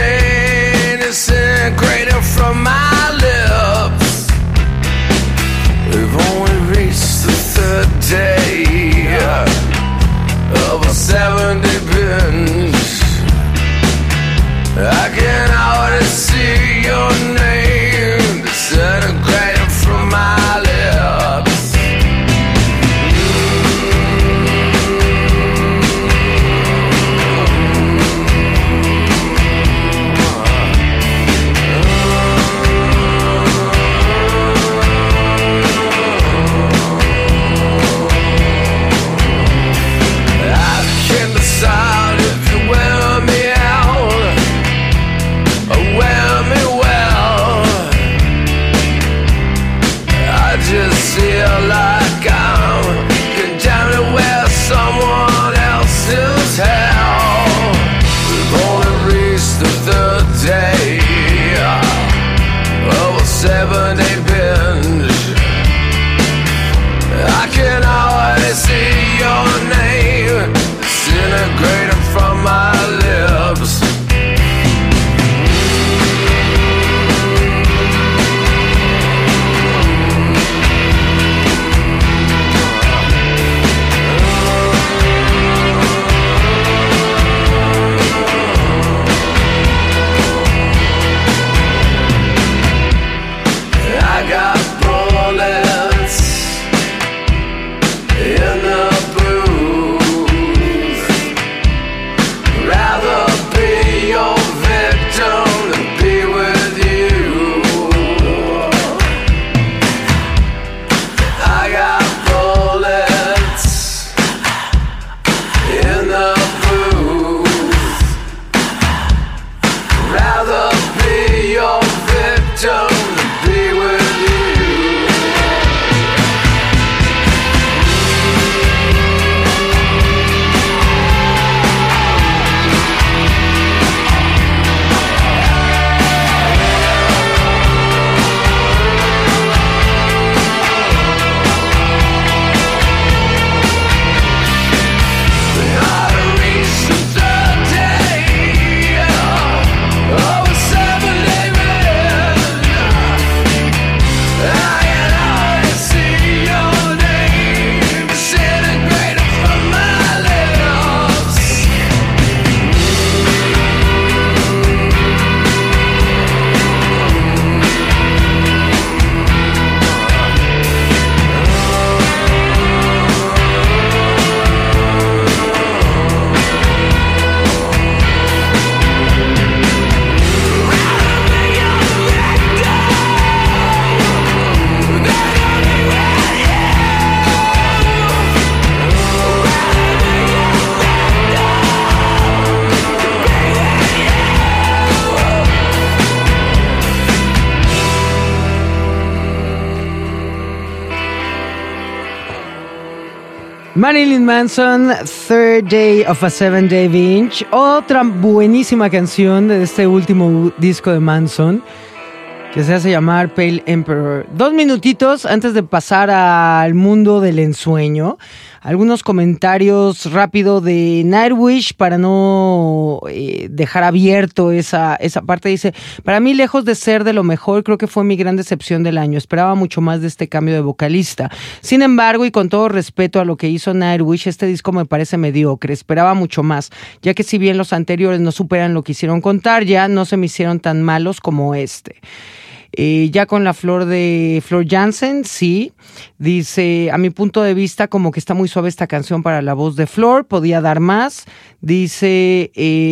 Marilyn Manson, Third Day of a Seven Day Binge, otra buenísima canción de este último disco de Manson, que se hace llamar Pale Emperor. Dos minutitos antes de pasar al mundo del ensueño. Algunos comentarios rápido de Nightwish para no eh, dejar abierto esa, esa parte. Dice, para mí, lejos de ser de lo mejor, creo que fue mi gran decepción del año. Esperaba mucho más de este cambio de vocalista. Sin embargo, y con todo respeto a lo que hizo Nightwish, este disco me parece mediocre. Esperaba mucho más, ya que si bien los anteriores no superan lo que hicieron con Tarja, no se me hicieron tan malos como este. Eh, ya con la flor de Flor Jansen, sí, dice, a mi punto de vista como que está muy suave esta canción para la voz de Flor, podía dar más, dice,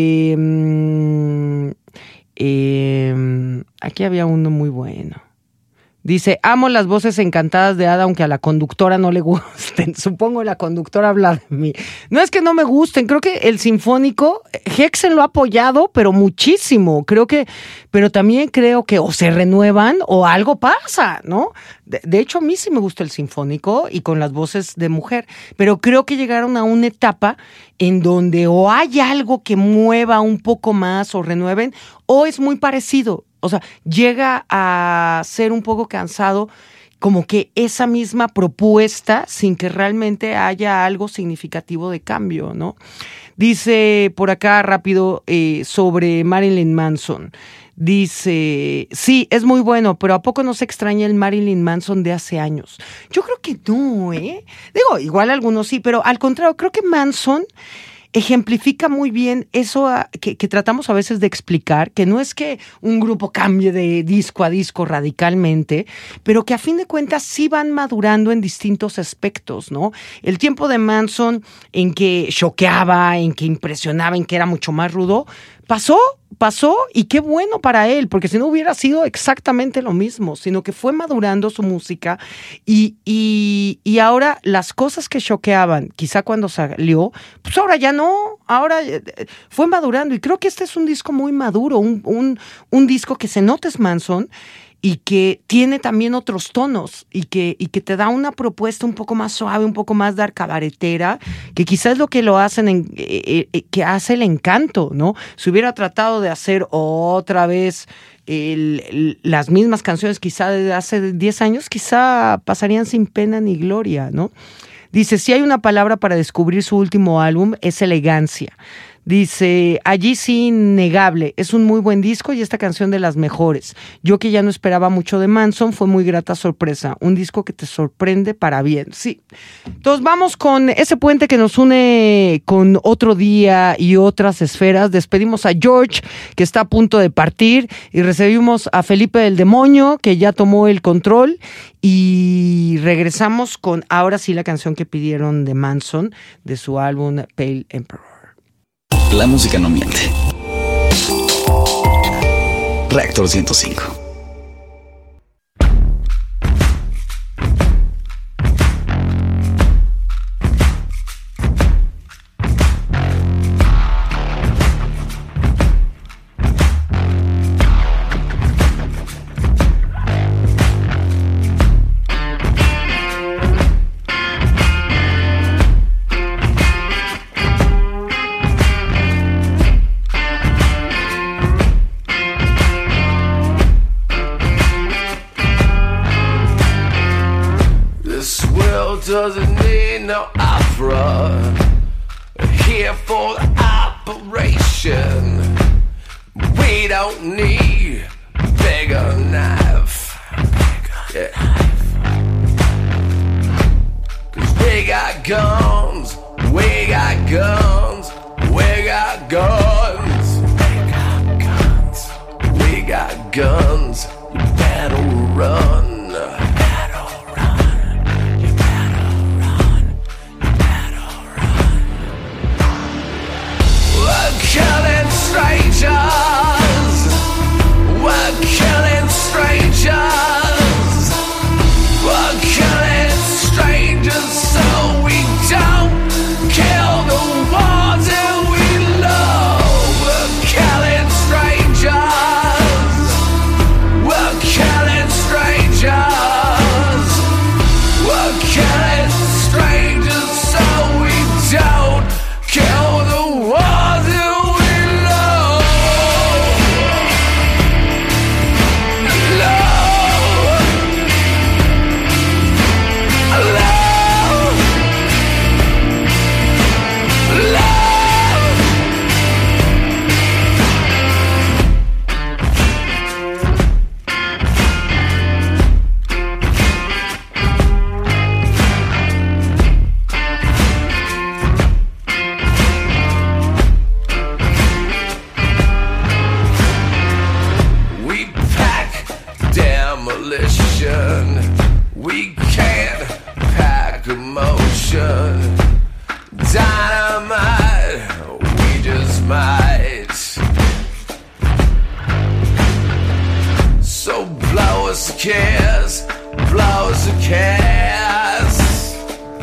eh, eh, aquí había uno muy bueno. Dice, amo las voces encantadas de Ada, aunque a la conductora no le gusten. Supongo la conductora habla de mí. No es que no me gusten, creo que el sinfónico, Hexen lo ha apoyado, pero muchísimo. Creo que, pero también creo que o se renuevan o algo pasa, ¿no? De, de hecho, a mí sí me gusta el sinfónico y con las voces de mujer, pero creo que llegaron a una etapa en donde o hay algo que mueva un poco más o renueven, o es muy parecido. O sea, llega a ser un poco cansado como que esa misma propuesta sin que realmente haya algo significativo de cambio, ¿no? Dice por acá rápido eh, sobre Marilyn Manson. Dice, sí, es muy bueno, pero ¿a poco no se extraña el Marilyn Manson de hace años? Yo creo que no, ¿eh? Digo, igual algunos sí, pero al contrario, creo que Manson ejemplifica muy bien eso a, que, que tratamos a veces de explicar, que no es que un grupo cambie de disco a disco radicalmente, pero que a fin de cuentas sí van madurando en distintos aspectos, ¿no? El tiempo de Manson en que choqueaba, en que impresionaba, en que era mucho más rudo, pasó, pasó y qué bueno para él, porque si no hubiera sido exactamente lo mismo, sino que fue madurando su música y, y, y ahora las cosas que choqueaban, quizá cuando salió, pues ahora ya no, ahora fue madurando y creo que este es un disco muy maduro, un, un, un disco que se nota es Manson y que tiene también otros tonos y que, y que te da una propuesta un poco más suave, un poco más dar cabaretera, que quizás es lo que lo hacen, en, eh, eh, que hace el encanto, ¿no? Si hubiera tratado de hacer otra vez el, el, las mismas canciones quizá de hace diez años, quizá pasarían sin pena ni gloria, ¿no? Dice, si hay una palabra para descubrir su último álbum, es elegancia. Dice, allí sí, innegable, es un muy buen disco y esta canción de las mejores. Yo que ya no esperaba mucho de Manson, fue muy grata sorpresa. Un disco que te sorprende para bien. Sí. Entonces vamos con ese puente que nos une con Otro Día y Otras Esferas. Despedimos a George, que está a punto de partir, y recibimos a Felipe del Demonio, que ya tomó el control, y regresamos con ahora sí la canción que pidieron de Manson, de su álbum Pale Emperor. La música no miente. Reactor ciento cinco. Doesn't need no opera here for the operation. We don't need a bigger knife. Yeah. Cause we got guns, we got guns, we got guns, we got guns, we got guns. You better run. Killing strangers, we're killing strangers, we're killing strangers so we don't kill the ones that we love. We're killing strangers, we're killing strangers. explosion, dynamite, we just might. So blow us a kiss, blow us a kiss,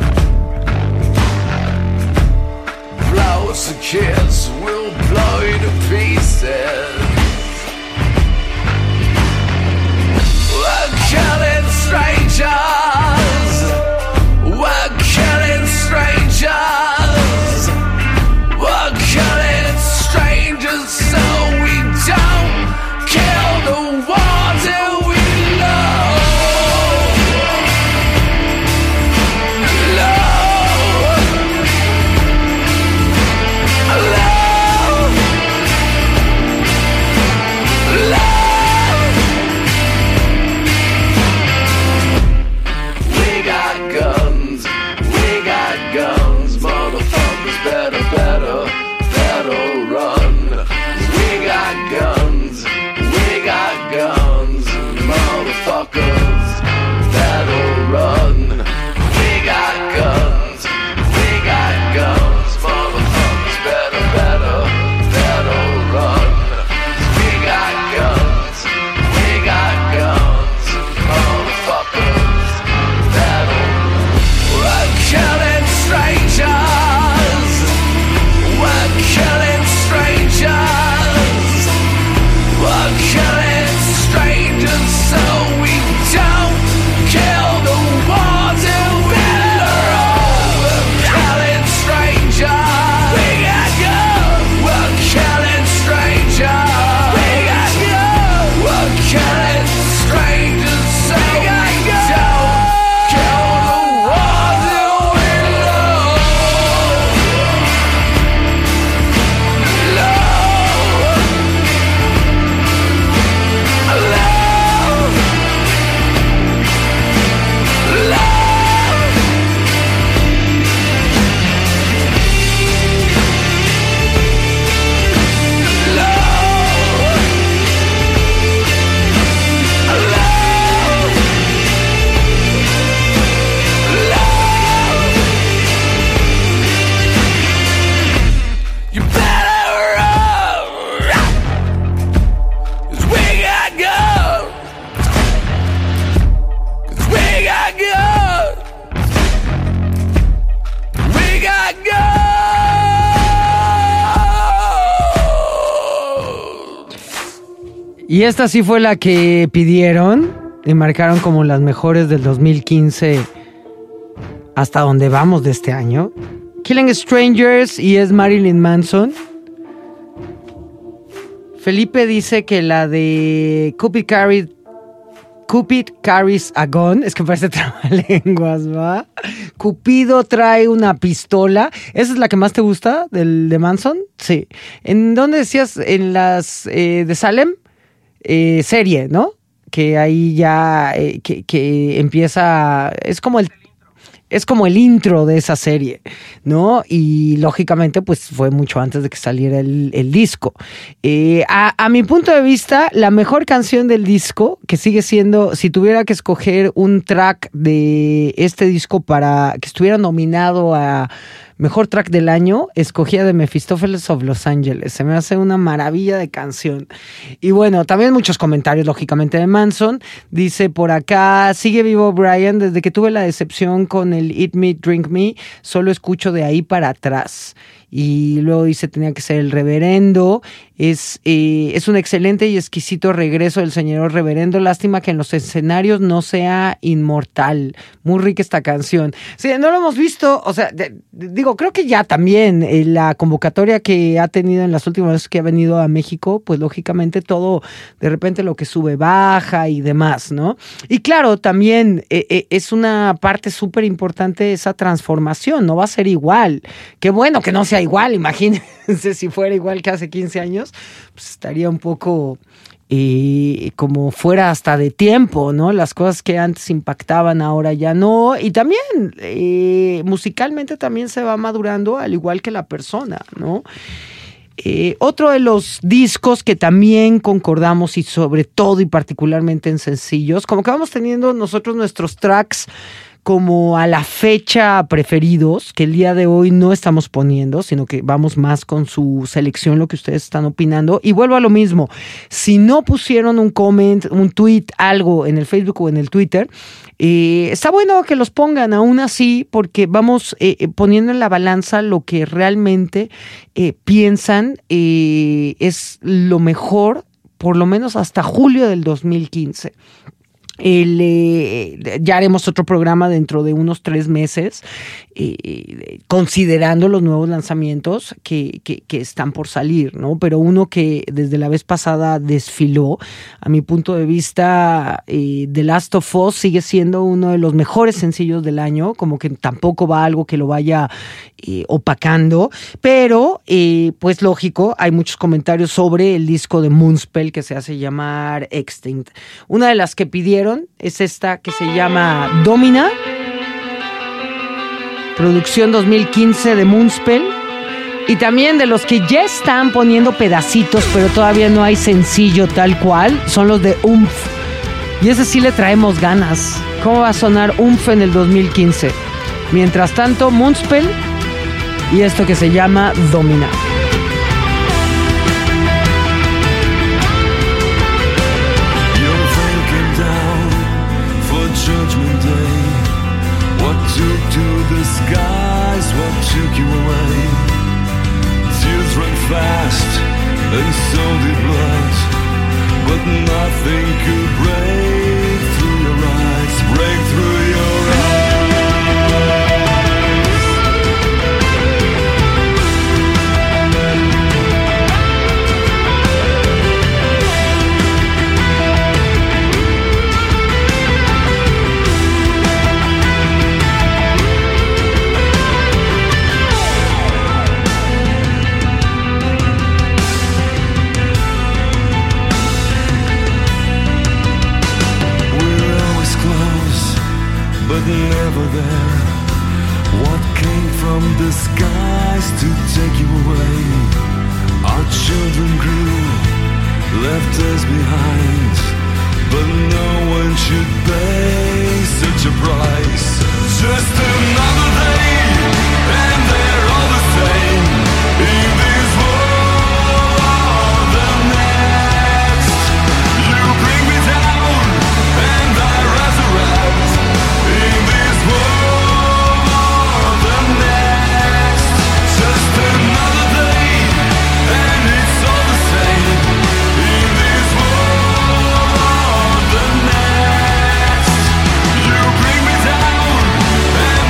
blow us a kiss, we'll blow you to pieces. We're killing strangers, we're killing strangers, we're killing strangers so we don't kill the ones that we love. Love, love, love. We got guns, we got guns, motherfuckers better, better, better run. We got guns, we got guns, motherfuckers better run. We got guns, we got guns, motherfuckers better, better, better run. We got guns, we got guns, motherfuckers better. We're killing strangers, we're killing strangers, we're killing strangers so we don't kill the ones that we love. We're killing strangers, we got guns, we're killing strangers, we got guns, we're killing strangers so we don't kill the ones that we love. Love, love, you better run, 'cause we got guns, 'cause we got guns, we got guns. Y esta sí fue la que pidieron y marcaron como las mejores del dos mil quince hasta donde vamos de este año. Killing Strangers y es Marilyn Manson. Felipe dice que la de Cupid Carries, Cupid Carries a Gun, es que parece trabalenguas, ¿va? Cupido trae una pistola. ¿Esa es la que más te gusta del de Manson? Sí. ¿En dónde decías? En las eh, de Salem, eh, serie, ¿no? Que ahí ya eh, que, que empieza, es como el es como el intro de esa serie, ¿no? Y lógicamente, pues fue mucho antes de que saliera el, el disco. Eh, a, a mi punto de vista, la mejor canción del disco, que sigue siendo, si tuviera que escoger un track de este disco para que estuviera nominado a mejor track del año, escogía de Mephistopheles of Los Angeles. Se me hace una maravilla de canción. Y bueno, también muchos comentarios, lógicamente, de Manson. Dice por acá, sigue vivo Brian, desde que tuve la decepción con el Eat Me, Drink Me, solo escucho de ahí para atrás. Y luego dice, tenía que ser el reverendo. Es, eh, es un excelente y exquisito regreso del señor reverendo. Lástima que en los escenarios no sea inmortal. Muy rica esta canción. Sí, no lo hemos visto, o sea, de, de, digo, creo que ya también eh, la convocatoria que ha tenido en las últimas veces que ha venido a México, pues lógicamente todo, de repente lo que sube baja y demás, ¿no? Y claro, también eh, eh, es una parte súper importante esa transformación, no va a ser igual. Qué bueno que no sea igual, imagínense si fuera igual que hace quince años, pues estaría un poco eh, como fuera hasta de tiempo, ¿no? Las cosas que antes impactaban ahora ya no, y también eh, musicalmente también se va madurando al igual que la persona, ¿no? Eh, otro de los discos que también concordamos y sobre todo y particularmente en sencillos, como que vamos teniendo nosotros nuestros tracks como a la fecha preferidos, que el día de hoy no estamos poniendo, sino que vamos más con su selección, lo que ustedes están opinando. Y vuelvo a lo mismo, si no pusieron un comment, un tweet, algo en el Facebook o en el Twitter, eh, está bueno que los pongan aún así, porque vamos eh, poniendo en la balanza lo que realmente eh, piensan eh, es lo mejor, por lo menos hasta julio del dos mil quince. El, eh, ya haremos otro programa dentro de unos tres meses eh, considerando los nuevos lanzamientos que, que, que están por salir, ¿no? Pero uno que desde la vez pasada desfiló, a mi punto de vista, eh, The Last of Us sigue siendo uno de los mejores sencillos del año, como que tampoco va algo que lo vaya eh, opacando, pero eh, pues lógico, hay muchos comentarios sobre el disco de Moonspell que se hace llamar Extinct. Una de las que pidieron es esta que se llama Domina, producción dos mil quince de Moonspell, y también de los que ya están poniendo pedacitos pero todavía no hay sencillo tal cual, son los de Oomph, y ese sí le traemos ganas. ¿Cómo va a sonar Oomph en el dos mil quince? Mientras tanto, Moonspell y esto que se llama Domina. Judgment Day, what took to the skies, what took you away? Tears ran fast and so did blood, but nothing could break through your eyes, break through your eyes. Never there. What came from the skies to take you away? Our children grew, left us behind, but no one should pay such a price. Just another day, and they're all the same. In this world, the next, you bring me down, and I resurrect. In this world, the next, just another day, and it's all the same. In this world, the next, you bring me down, and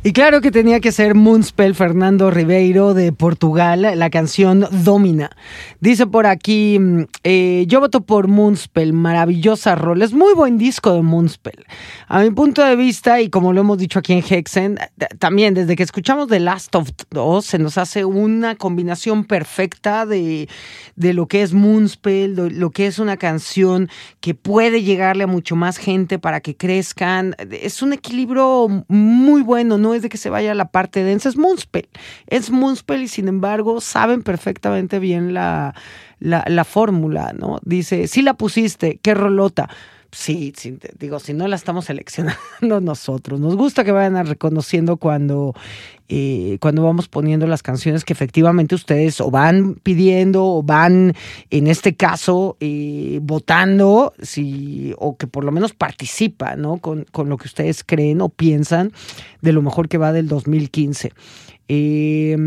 Y claro que tenía que ser Moonspell, Fernando Ribeiro de Portugal, la canción Domina. Dice por aquí, eh, yo voto por Moonspell, maravillosa rola. Es muy buen disco de Moonspell. A mi punto de vista, y como lo hemos dicho aquí en Hexen, también desde que escuchamos The Last of Us, se nos hace una combinación perfecta de, de lo que es Moonspell, de lo que es una canción que puede llegarle a mucho más gente para que crezcan. Es un equilibrio muy bueno, no es de que se vaya a la parte densa, es Moonspell. Es Moonspell y sin embargo saben perfectamente bien la, la, la fórmula, ¿no? Dice, sí la pusiste, qué rolota. Sí, sí, digo, si no la estamos seleccionando nosotros. Nos gusta que vayan reconociendo cuando, eh, cuando vamos poniendo las canciones que efectivamente ustedes o van pidiendo o van, en este caso, eh, votando, si, o que por lo menos participan, ¿no? Con, con lo que ustedes creen o piensan de lo mejor que va del dos mil quince. Eh,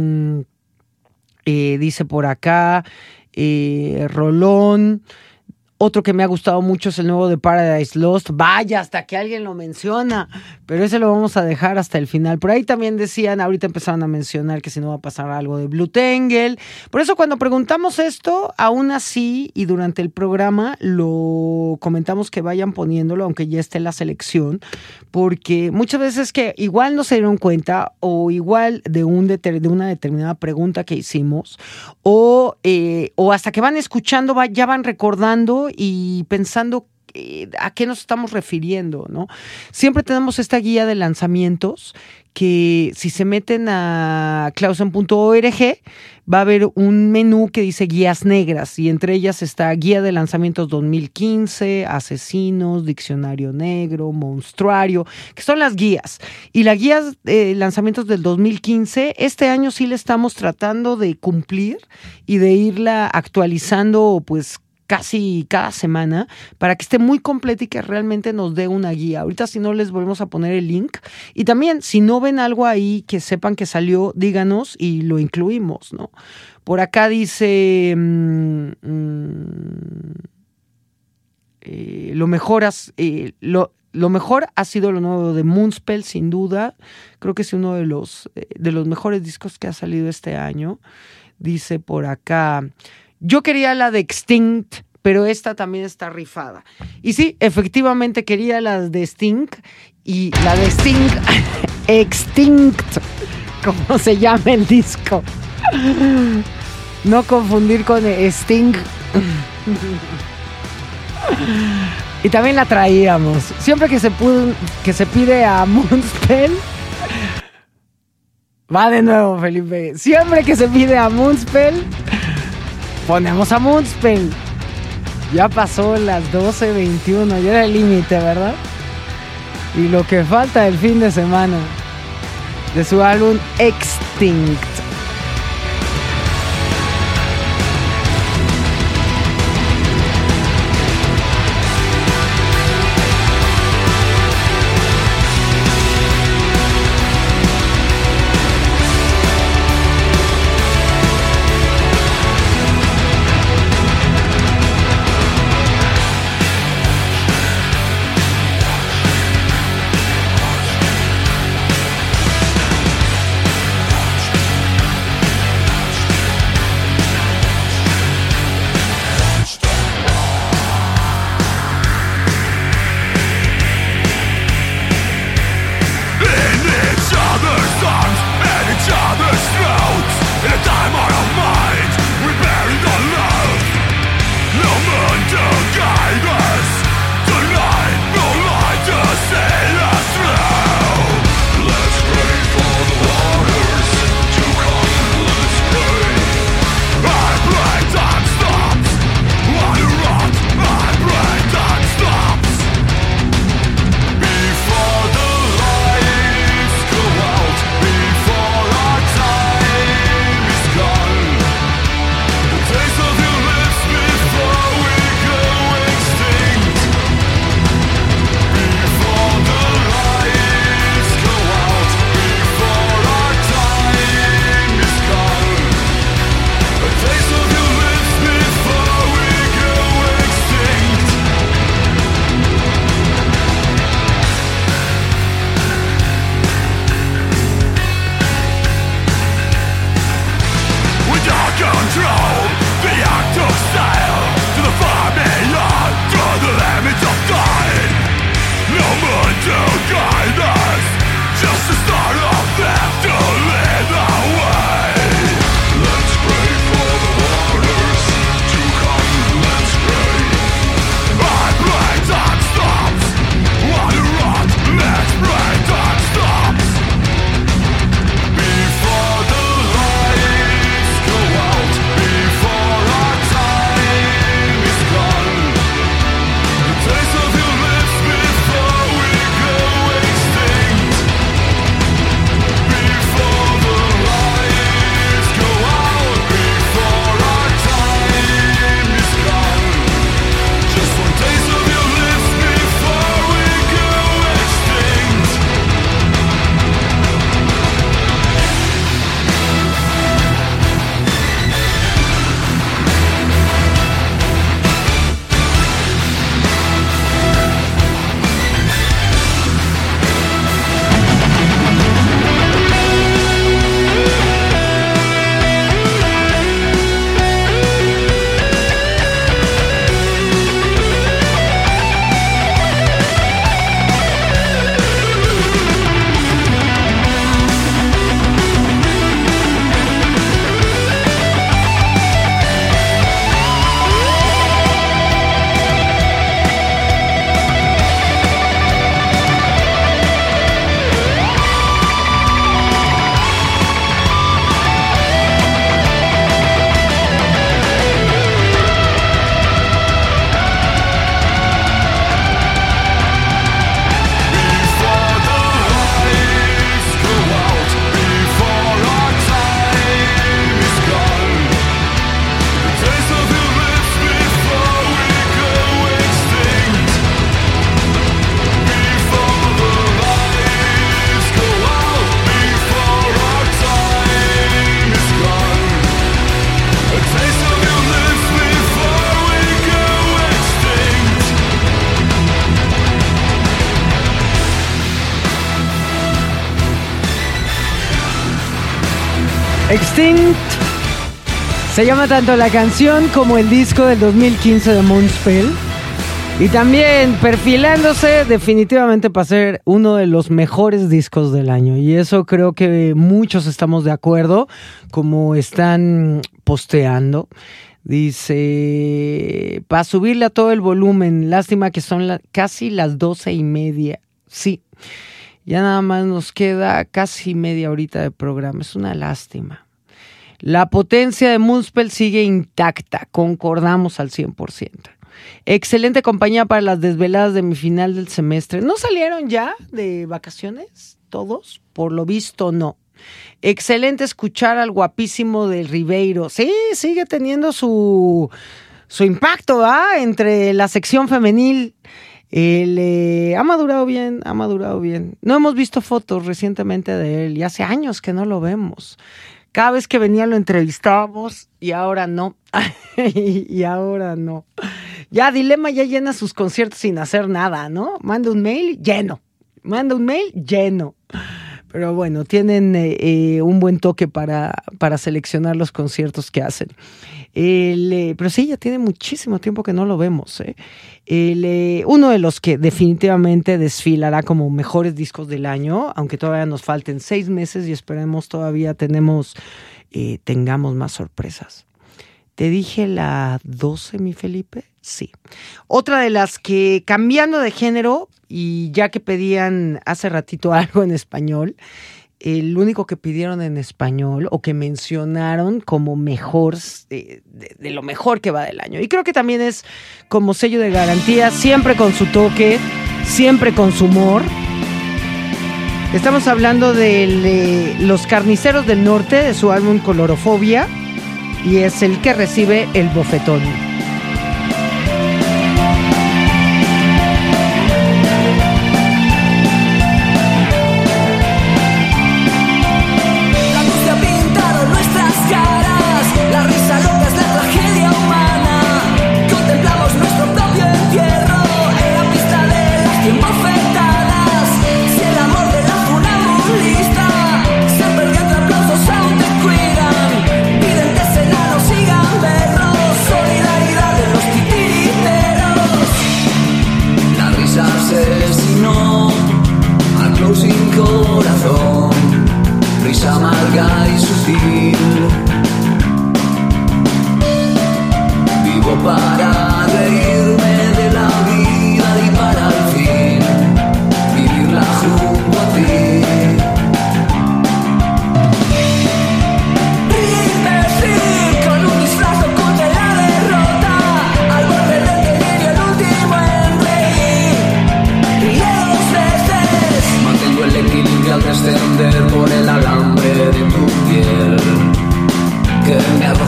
eh, dice por acá, eh, Rolón. Otro que me ha gustado mucho es el nuevo de Paradise Lost. Vaya, hasta que alguien lo menciona. Pero ese lo vamos a dejar hasta el final. Por ahí también decían, ahorita empezaron a mencionar que si no va a pasar algo de Blue Tangle. Por eso cuando preguntamos esto, aún así, y durante el programa, lo comentamos que vayan poniéndolo, aunque ya esté la selección. Porque muchas veces que igual no se dieron cuenta, o igual de, un deter- de una determinada pregunta que hicimos, o, eh, o hasta que van escuchando, va, ya van recordando y pensando eh, a qué nos estamos refiriendo, ¿no? Siempre tenemos esta guía de lanzamientos que si se meten a clausen punto org va a haber un menú que dice guías negras y entre ellas está guía de lanzamientos dos mil quince, asesinos, diccionario negro, monstruario, que son las guías. Y la guía de lanzamientos del dos mil quince, este año sí le estamos tratando de cumplir y de irla actualizando pues casi cada semana para que esté muy completa y que realmente nos dé una guía. Ahorita si no les volvemos a poner el link. Y también si no ven algo ahí que sepan que salió, díganos y lo incluimos, ¿no? Por acá dice mmm, mmm, eh, lo mejor has, eh, lo, lo mejor ha sido lo nuevo de Moonspell, sin duda. Creo que es uno de los, eh, de los mejores discos que ha salido este año. Dice por acá, yo quería la de Extinct, pero esta también está rifada. Y sí, efectivamente quería las de Sting y la de Sting, Extinct, como se llama el disco. No confundir con Sting. Y también la traíamos. Siempre que se, pudo, que se pide a Moonspell. Va de nuevo, Felipe. Siempre que se pide a Moonspell, ponemos a Moonspell. Ya pasó las doce veintiuno, ya era el límite, ¿verdad? Y lo que falta el fin de semana de su álbum Extinct. Extinct. Se llama tanto la canción como el disco del dos mil quince de Moonspell. Y también perfilándose definitivamente para ser uno de los mejores discos del año. Y eso creo que muchos estamos de acuerdo, como están posteando. Dice, para subirle a todo el volumen, lástima que son la, casi las doce y media. Sí, ya nada más nos queda casi media horita de programa. Es una lástima. La potencia de Moonspell sigue intacta, concordamos al cien por ciento. Excelente compañía para las desveladas de mi final del semestre. ¿No salieron ya de vacaciones todos? Por lo visto no. Excelente escuchar al guapísimo del Ribeiro. Sí, sigue teniendo su, su impacto, ¿ah? Entre la sección femenil. Él eh, ha madurado bien, ha madurado bien. No hemos visto fotos recientemente de él y hace años que no lo vemos. Cada vez que venía lo entrevistábamos y ahora no. y ahora no. Ya Dilema ya llena sus conciertos sin hacer nada, ¿no? Manda un mail, lleno. Manda un mail, lleno. Pero bueno, tienen eh, eh, un buen toque para, para seleccionar los conciertos que hacen. El, eh, pero sí, ya tiene muchísimo tiempo que no lo vemos. ¿eh? El, eh, uno de los que definitivamente desfilará como mejores discos del año, aunque todavía nos falten seis meses y esperemos todavía tenemos, eh, tengamos más sorpresas. ¿Te dije la doce, mi Felipe? Sí. Otra de las que, cambiando de género, y ya que pedían hace ratito algo en español, el único que pidieron en español o que mencionaron como mejor, de, de, de lo mejor que va del año. Y creo que también es como sello de garantía, siempre con su toque, siempre con su humor. Estamos hablando de, de Los Carniceros del Norte, de su álbum Colorofobia, y es el que recibe el bofetón. Escena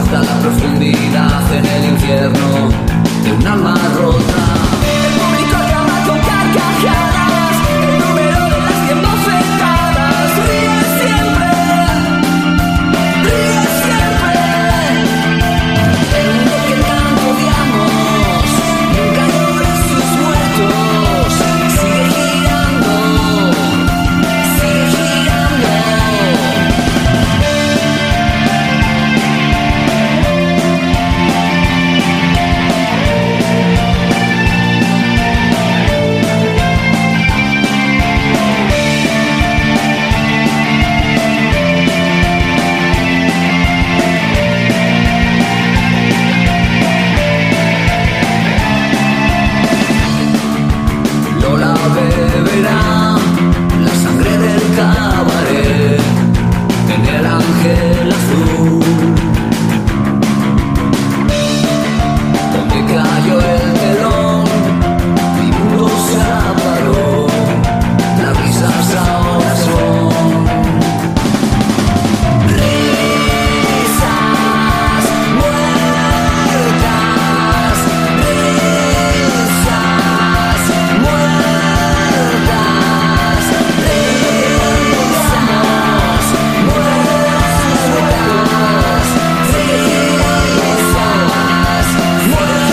hasta la profundidad en el infierno de un alma rota. El público llama con carcajadas, el número de las cien bofetadas. Ríe siempre, ríe siempre. El mundo que tanto odiamos nunca llora sus muertos. Sigue girando, sigue girando. Lola beberá la sangre del cabaret en el ángel azul, donde cayó el telón, mi mundo se apagó, las risas ahora son risas muertas, risas muertas, risas muertas, risas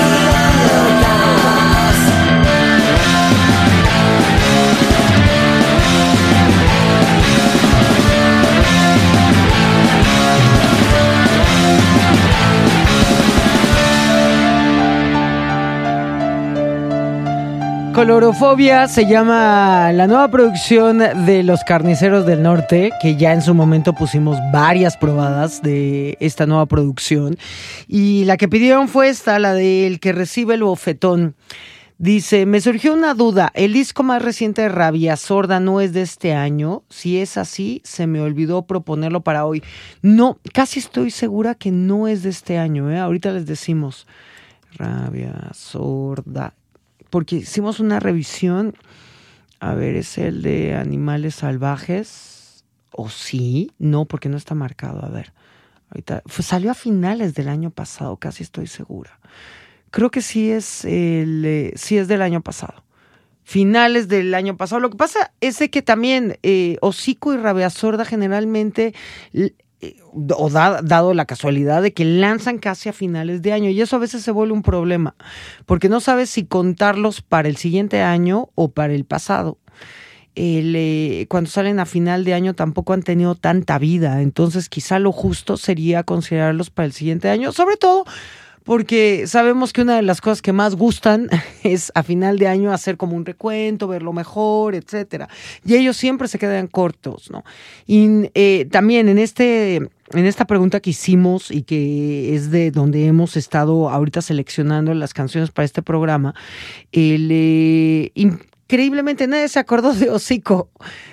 Colorofobia se llama la nueva producción de Los Carniceros del Norte, que ya en su momento pusimos varias probadas de esta nueva producción. Y la que pidieron fue esta, la de El que recibe el bofetón. Dice, me surgió una duda, ¿el disco más reciente de Rabia Sorda no es de este año? Si es así, se me olvidó proponerlo para hoy. No, casi estoy segura que no es de este año, ¿eh? Ahorita les decimos. Rabia Sorda, porque hicimos una revisión. A ver, ¿es el de Animales Salvajes? ¿O sí? No, porque no está marcado. A ver, ahorita pues salió a finales del año pasado, casi estoy segura. Creo que sí es el, eh, sí es del año pasado. Finales del año pasado. Lo que pasa es de que también eh, Hocico y Rabia Sorda generalmente, eh, o da, dado la casualidad de que lanzan casi a finales de año, y eso a veces se vuelve un problema, porque no sabes si contarlos para el siguiente año o para el pasado. El, eh, cuando salen a final de año tampoco han tenido tanta vida, entonces quizá lo justo sería considerarlos para el siguiente año, sobre todo porque sabemos que una de las cosas que más gustan es a final de año hacer como un recuento, ver lo mejor, etcétera. Y ellos siempre se quedan cortos, ¿no? Y eh, también en este, en esta pregunta que hicimos y que es de donde hemos estado ahorita seleccionando las canciones para este programa, el, eh, increíblemente nadie se acordó de Hocico.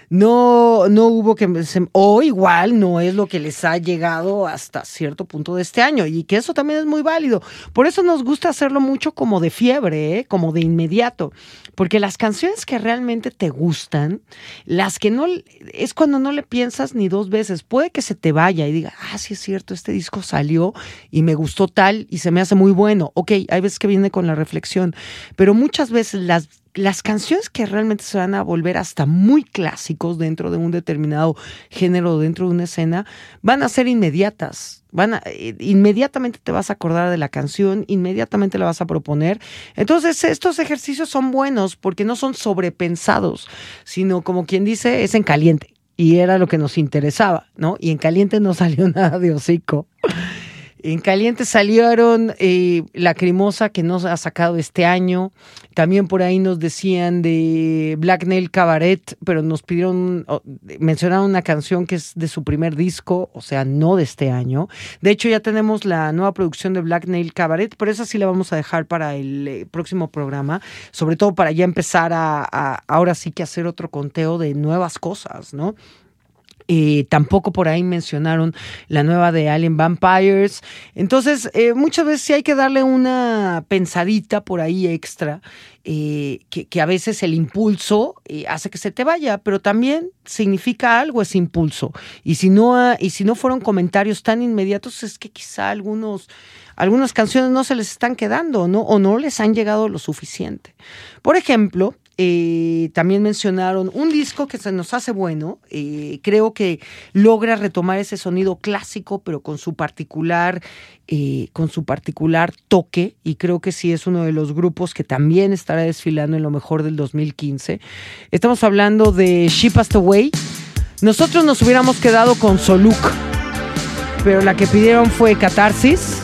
No, no hubo que... O igual no es lo que les ha llegado hasta cierto punto de este año, y que eso también es muy válido. Por eso nos gusta hacerlo mucho como de fiebre, ¿eh? Como de inmediato. Porque las canciones que realmente te gustan, las que no... Es cuando no le piensas ni dos veces. Puede que se te vaya y diga, ah, sí es cierto, este disco salió y me gustó tal y se me hace muy bueno. Ok, hay veces que viene con la reflexión. Pero muchas veces las... Las canciones que realmente se van a volver hasta muy clásicos dentro de un determinado género, dentro de una escena, van a ser inmediatas. Van a, inmediatamente te vas a acordar de la canción, inmediatamente la vas a proponer. Entonces estos ejercicios son buenos porque no son sobrepensados, sino como quien dice, es en caliente. Y era lo que nos interesaba, ¿no? Y en caliente no salió nada de Hocico. En caliente salieron eh, Lacrimosa, que no ha sacado este año. También por ahí nos decían de Black Nail Cabaret, pero nos pidieron, oh, mencionaron una canción que es de su primer disco, o sea, no de este año. De hecho, ya tenemos la nueva producción de Black Nail Cabaret, pero esa sí la vamos a dejar para el eh, próximo programa, sobre todo para ya empezar a, a ahora sí que hacer otro conteo de nuevas cosas, ¿no? Eh, tampoco por ahí mencionaron la nueva de Alien Vampires. Entonces, eh, muchas veces sí hay que darle una pensadita por ahí extra, eh, que, que a veces el impulso eh, hace que se te vaya, pero también significa algo ese impulso. Y si no, ha, y si no fueron comentarios tan inmediatos, es que quizá algunos, algunas canciones no se les están quedando, ¿no? O no les han llegado lo suficiente. Por ejemplo, Eh, también mencionaron un disco que se nos hace bueno, eh, creo que logra retomar ese sonido clásico, pero con su particular, eh, con su particular toque, y creo que sí es uno de los grupos que también estará desfilando en lo mejor del dos mil quince. Estamos hablando de She Passed Away. Nosotros nos hubiéramos quedado con Soluk, pero la que pidieron fue Catarsis,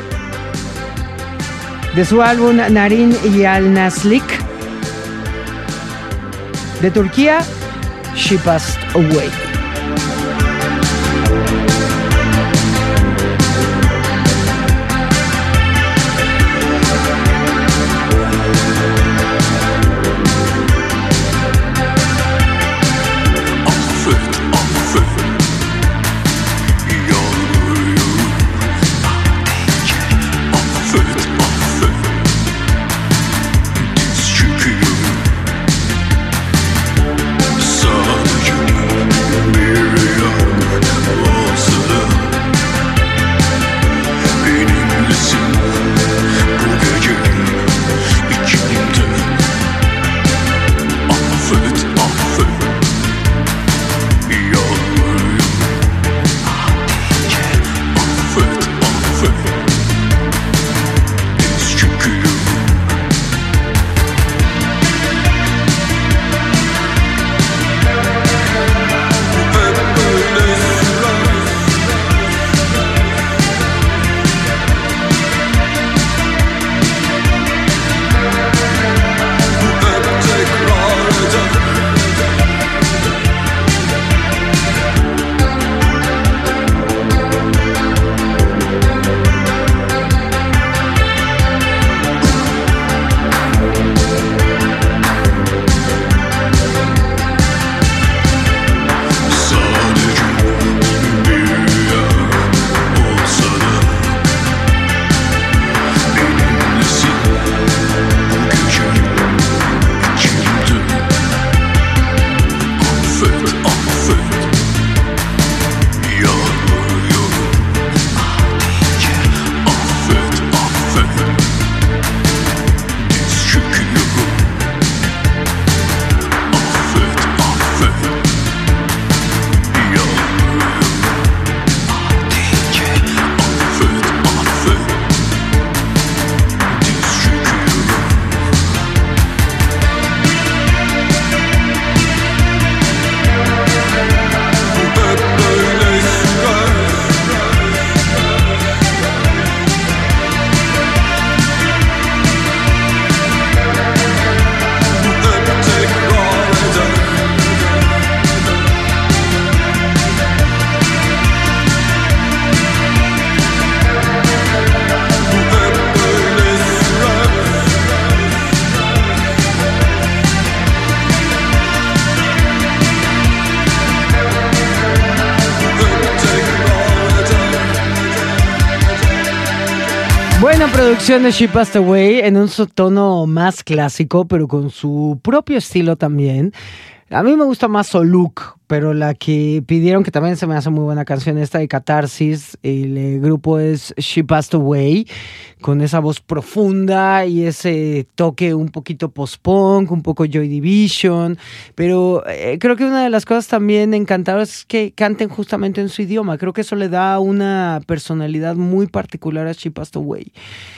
de su álbum Narin Yalnızlık. De Turquía, She Passed Away. Buena producción de She Passed Away en un tono más clásico, pero con su propio estilo también. A mí me gusta más Soluk, pero la que pidieron, que también se me hace muy buena canción, esta de Catarsis, el grupo es She Passed Away, con esa voz profunda y ese toque un poquito post-punk, un poco Joy Division, pero eh, creo que una de las cosas también encantadoras es que canten justamente en su idioma. Creo que eso le da una personalidad muy particular a She Passed Away.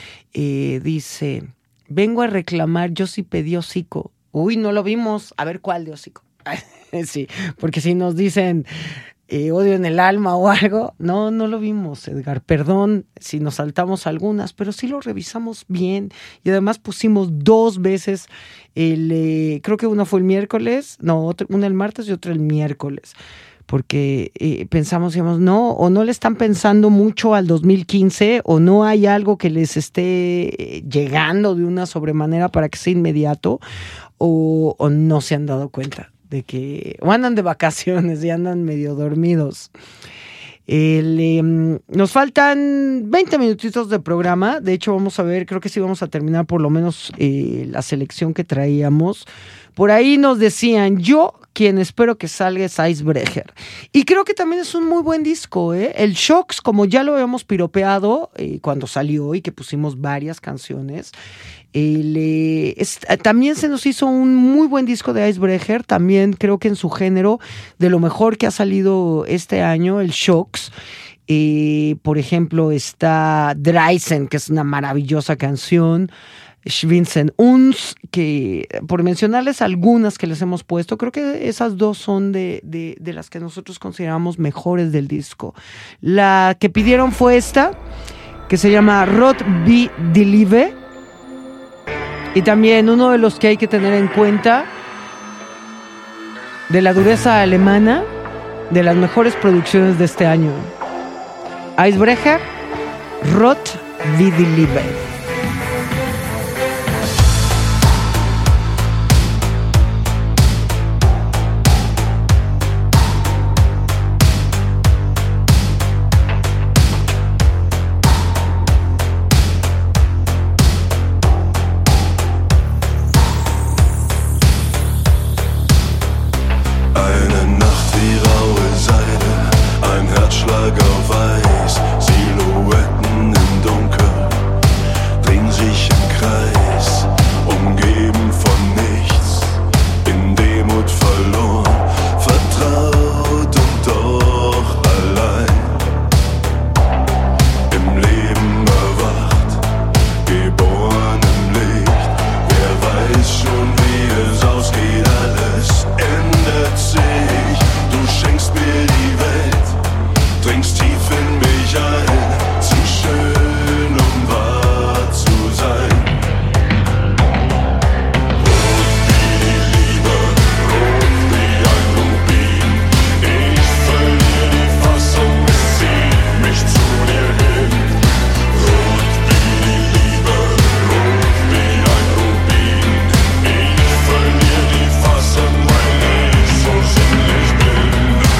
Eh, dice, vengo a reclamar, yo sí pedí hocico. Uy, no lo vimos. A ver, ¿cuál de hocico? Sí, porque si nos dicen eh, odio en el alma o algo, no, no lo vimos, Edgar. Perdón si nos saltamos algunas, pero sí lo revisamos bien. Y además pusimos dos veces, el, eh, creo que una fue el miércoles, no, otra, una el martes y otra el miércoles. Porque eh, pensamos, digamos, no, o no le están pensando mucho al dos mil quince, o no hay algo que les esté llegando de una sobremanera para que sea inmediato, o, o no se han dado cuenta. de que o andan de vacaciones y andan medio dormidos. El, eh, nos faltan veinte minutitos de programa. De hecho, vamos a ver, creo que sí vamos a terminar por lo menos eh, la selección que traíamos. Por ahí nos decían, yo quien espero que salga es Icebreaker. Y creo que también es un muy buen disco, ¿eh? El Shocks, como ya lo habíamos piropeado eh, cuando salió y que pusimos varias canciones, el, eh, es, también se nos hizo un muy buen disco de Icebreaker. También creo que en su género, de lo mejor que ha salido este año, el Shocks. Eh, por ejemplo, está Dreisen, que es una maravillosa canción. Schwinsen Uns, que por mencionarles algunas que les hemos puesto, creo que esas dos son de, de, de las que nosotros consideramos mejores del disco. La que pidieron fue esta, que se llama Rot wie die Liebe, y también uno de los que hay que tener en cuenta de la dureza alemana, de las mejores producciones de este año. Icebreaker, Rot wie die Liebe. Silhouetten im Dunkel drehen sich im Kreis, umgeben von nichts, in Demut verloren, vertraut und doch allein. Im Leben erwacht, geboren im Licht, wer weiß schon, wie es ausgeht, alles ändert sich. Du schenkst mir die Welt, dringst tief in mich ein, zu schön, um wahr zu sein. Rot wie die Liebe, rot wie ein Rubin. Ich verliere die Fassung, es zieht mich zu dir hin. Rot wie die Liebe, rot wie ein Rubin. Ich verliere die Fassung, weil ich so sinnlich bin.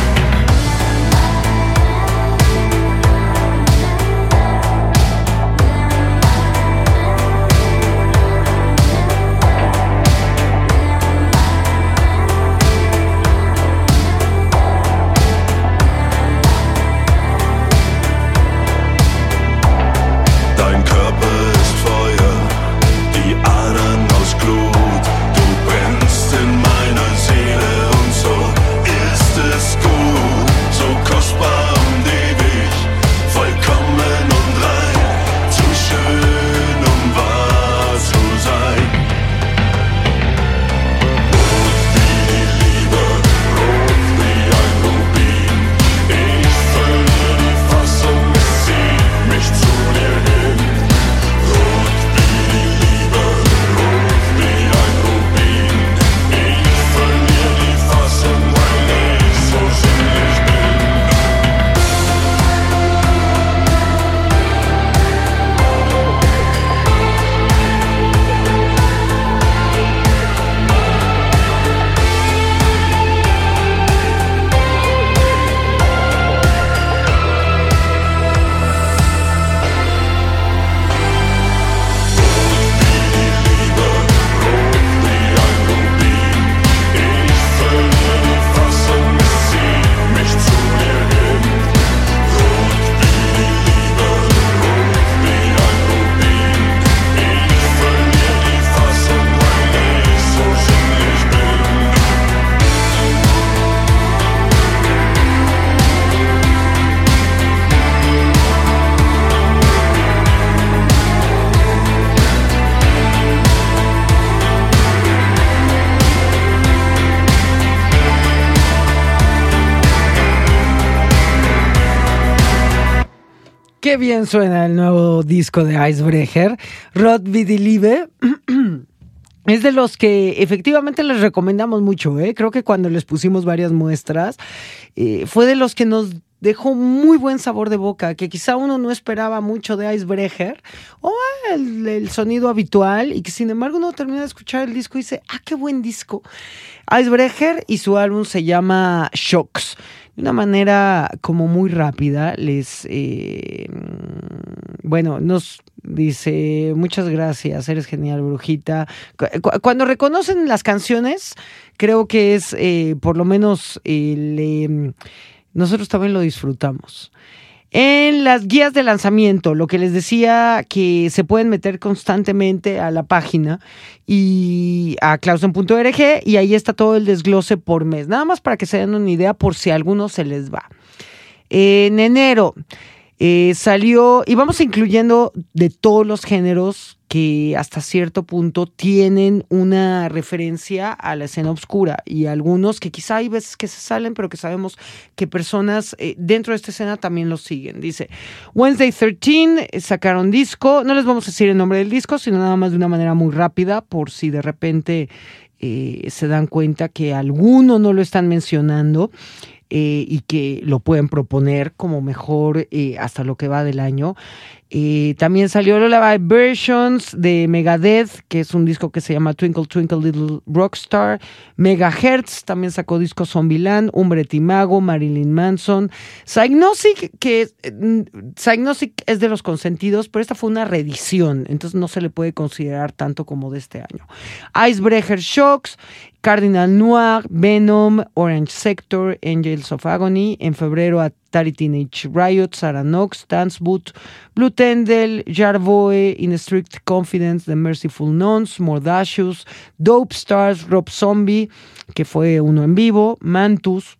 Dein Körper ist Feuer, die Adern aus Glut. Du brennst in meiner Seele und so ist es gut. So kostbar und ewig, vollkommen und rein. Zu schön, um wahr zu sein. Rot wie die Liebe, rot wie ein Rubin. Ich verliere die Fassung, es zieht mich zu dir hin. Rot wie die Liebe, rot wie ein Rubin. Ich verliere die Fassung, weil ich so sinnlich bin. Qué bien suena el nuevo disco de Icebreaker, Rot wie die Liebe. Es de los que efectivamente les recomendamos mucho, ¿eh? Creo que cuando les pusimos varias muestras, eh, fue de los que nos dejó muy buen sabor de boca, que quizá uno no esperaba mucho de Icebreaker, o el, el sonido habitual, y que sin embargo uno termina de escuchar el disco y dice, ah, qué buen disco. Icebreaker, y su álbum se llama Shocks. De una manera como muy rápida, les... Eh, bueno, nos dice, muchas gracias, eres genial, Brujita. Cuando reconocen las canciones, creo que es, eh, por lo menos, eh, le, nosotros también lo disfrutamos. En las guías de lanzamiento, lo que les decía, que se pueden meter constantemente a la página y a clausen punto org, y ahí está todo el desglose por mes, nada más para que se den una idea por si a alguno se les va. En enero eh, salió, y vamos incluyendo de todos los géneros que hasta cierto punto tienen una referencia a la escena oscura, y algunos que quizá hay veces que se salen, pero que sabemos que personas eh, dentro de esta escena también los siguen. Dice, Wednesday trece sacaron disco, no les vamos a decir el nombre del disco, sino nada más de una manera muy rápida, por si de repente eh, se dan cuenta que alguno no lo están mencionando. Eh, y que lo pueden proponer como mejor eh, hasta lo que va del año. Eh, también salió Lullaby Versions de Megadeth, que es un disco que se llama Twinkle Twinkle Little Rockstar. Megahertz también sacó disco Zombieland, Umbret y Mago, Marilyn Manson. Psygnostic, que eh, Psygnostic es de los consentidos, pero esta fue una reedición, entonces no se le puede considerar tanto como de este año. Icebreaker, Shocks, Cardinal Noir, Venom, Orange Sector, Angels of Agony. En febrero, Atari Teenage Riot, Sarah Knox, Dance Boot, Blue Tendel, Jarboe, In Strict Confidence, The Merciful Nuns, Mordacious, Dope Stars, Rob Zombie, que fue uno en vivo, Mantus.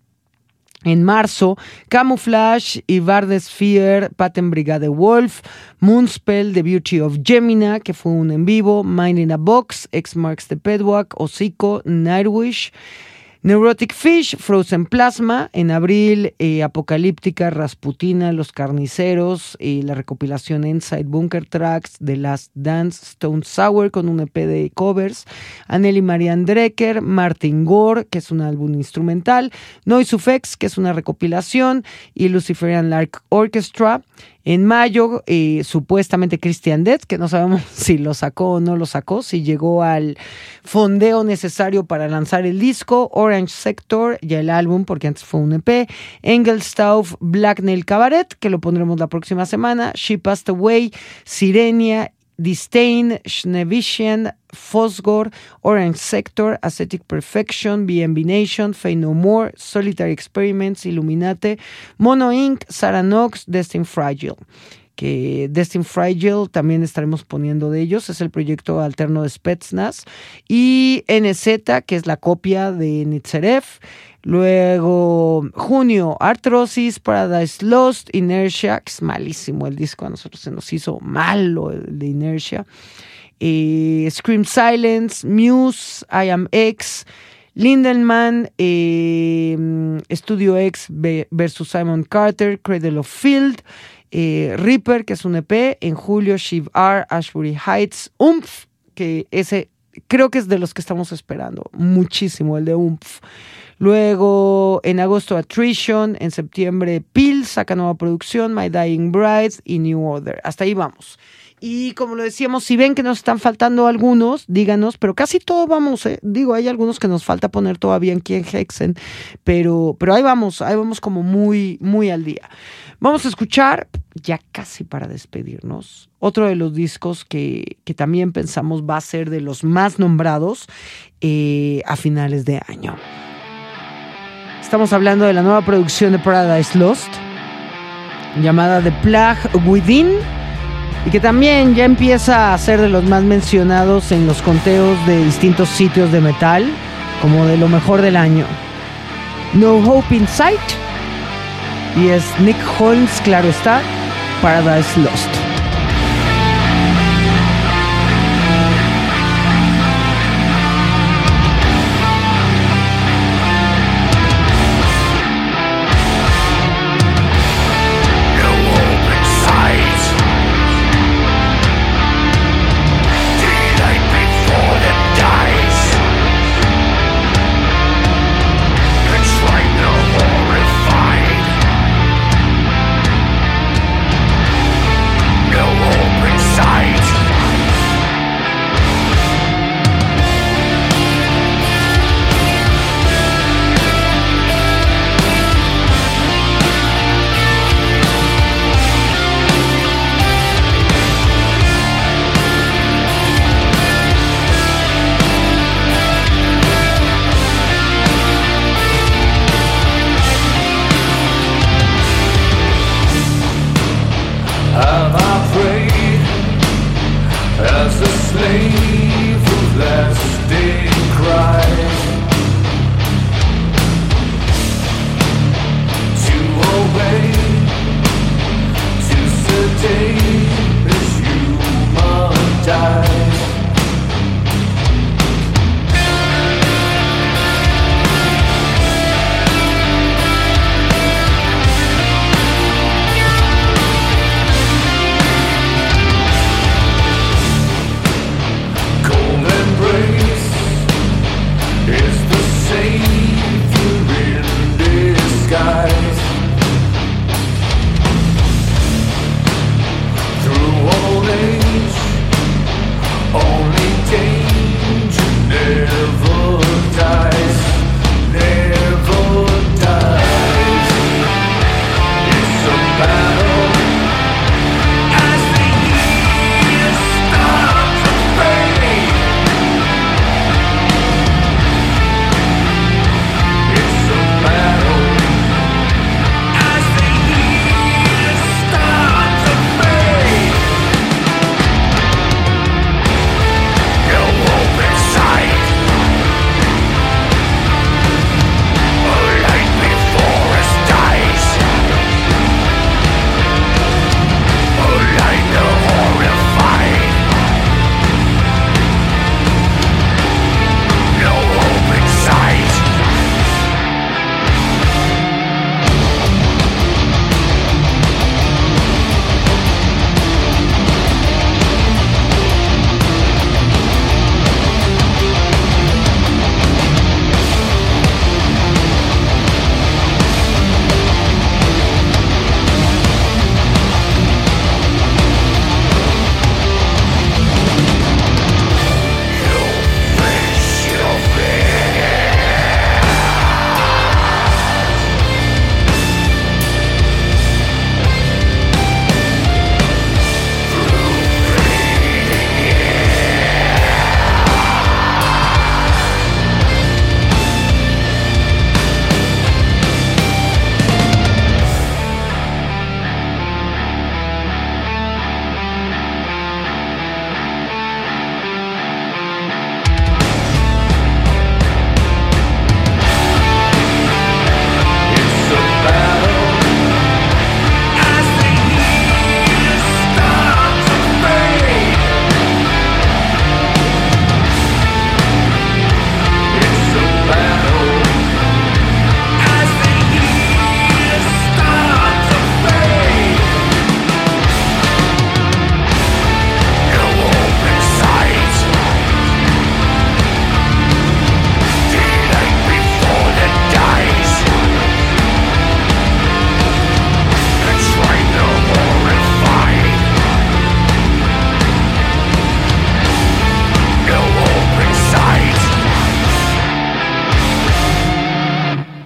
En marzo, Camouflage, Ivarde Sphere, Patent Brigade Wolf, Moonspell, The Beauty of Gemina, que fue un en vivo, Mind in a Box, X Marks the Pedwalk, Hocico, Nightwish, Neurotic Fish, Frozen Plasma. En abril, eh, Apocalíptica, Rasputina, Los Carniceros, eh, la recopilación Inside Bunker Tracks, The Last Dance, Stone Sour con un E P de covers, Anneli Marianne Drecker, Martin Gore, que es un álbum instrumental, Noise Effects, que es una recopilación, y Luciferian Lark Orchestra. En mayo, eh, supuestamente Christian Death, que no sabemos si lo sacó o no lo sacó, si llegó al fondeo necesario para lanzar el disco. Orange Sector, ya el álbum, porque antes fue un E P. Engelstauf, Black Nail Cabaret, que lo pondremos la próxima semana. She Passed Away, Sirenia, Disdain, Schneevision, Fosgor, Orange Sector, Ascetic Perfection, B and B Nation, Fey No More, Solitary Experiments, Illuminate, Mono Incorporated, Sarah Knox, Destined Fragile. Que Destined Fragile también estaremos poniendo de ellos, es el proyecto alterno de Spetsnaz. Y N Z, que es la copia de Nitzerev. Luego, junio, Arthrosis, Paradise Lost, Inertia, que es malísimo el disco, a nosotros se nos hizo malo el de Inertia. Eh, Scream Silence, Muse, I Am X, Lindemann, eh, Studio X versus Simon Carter, Cradle of Field, eh, Reaper, que es un E P. En julio, Shiv R, Ashbury Heights, Umph, que ese creo que es de los que estamos esperando muchísimo, el de Umph. Luego, en agosto, Attrition. En septiembre, Peel saca nueva producción, My Dying Bride y New Order. Hasta ahí vamos. Y como lo decíamos, si ven que nos están faltando algunos, díganos, pero casi todo vamos, eh. digo, hay algunos que nos falta poner todavía aquí en Hexen, pero, pero ahí vamos, ahí vamos como muy, muy al día. Vamos a escuchar, ya casi para despedirnos, otro de los discos que, que también pensamos va a ser de los más nombrados eh, a finales de año. Estamos hablando de la nueva producción de Paradise Lost, llamada The Plague Within, y que también ya empieza a ser de los más mencionados en los conteos de distintos sitios de metal, como de lo mejor del año. No Hope in Sight, y es Nick Holmes, claro está, Paradise Lost. It's like no horrified.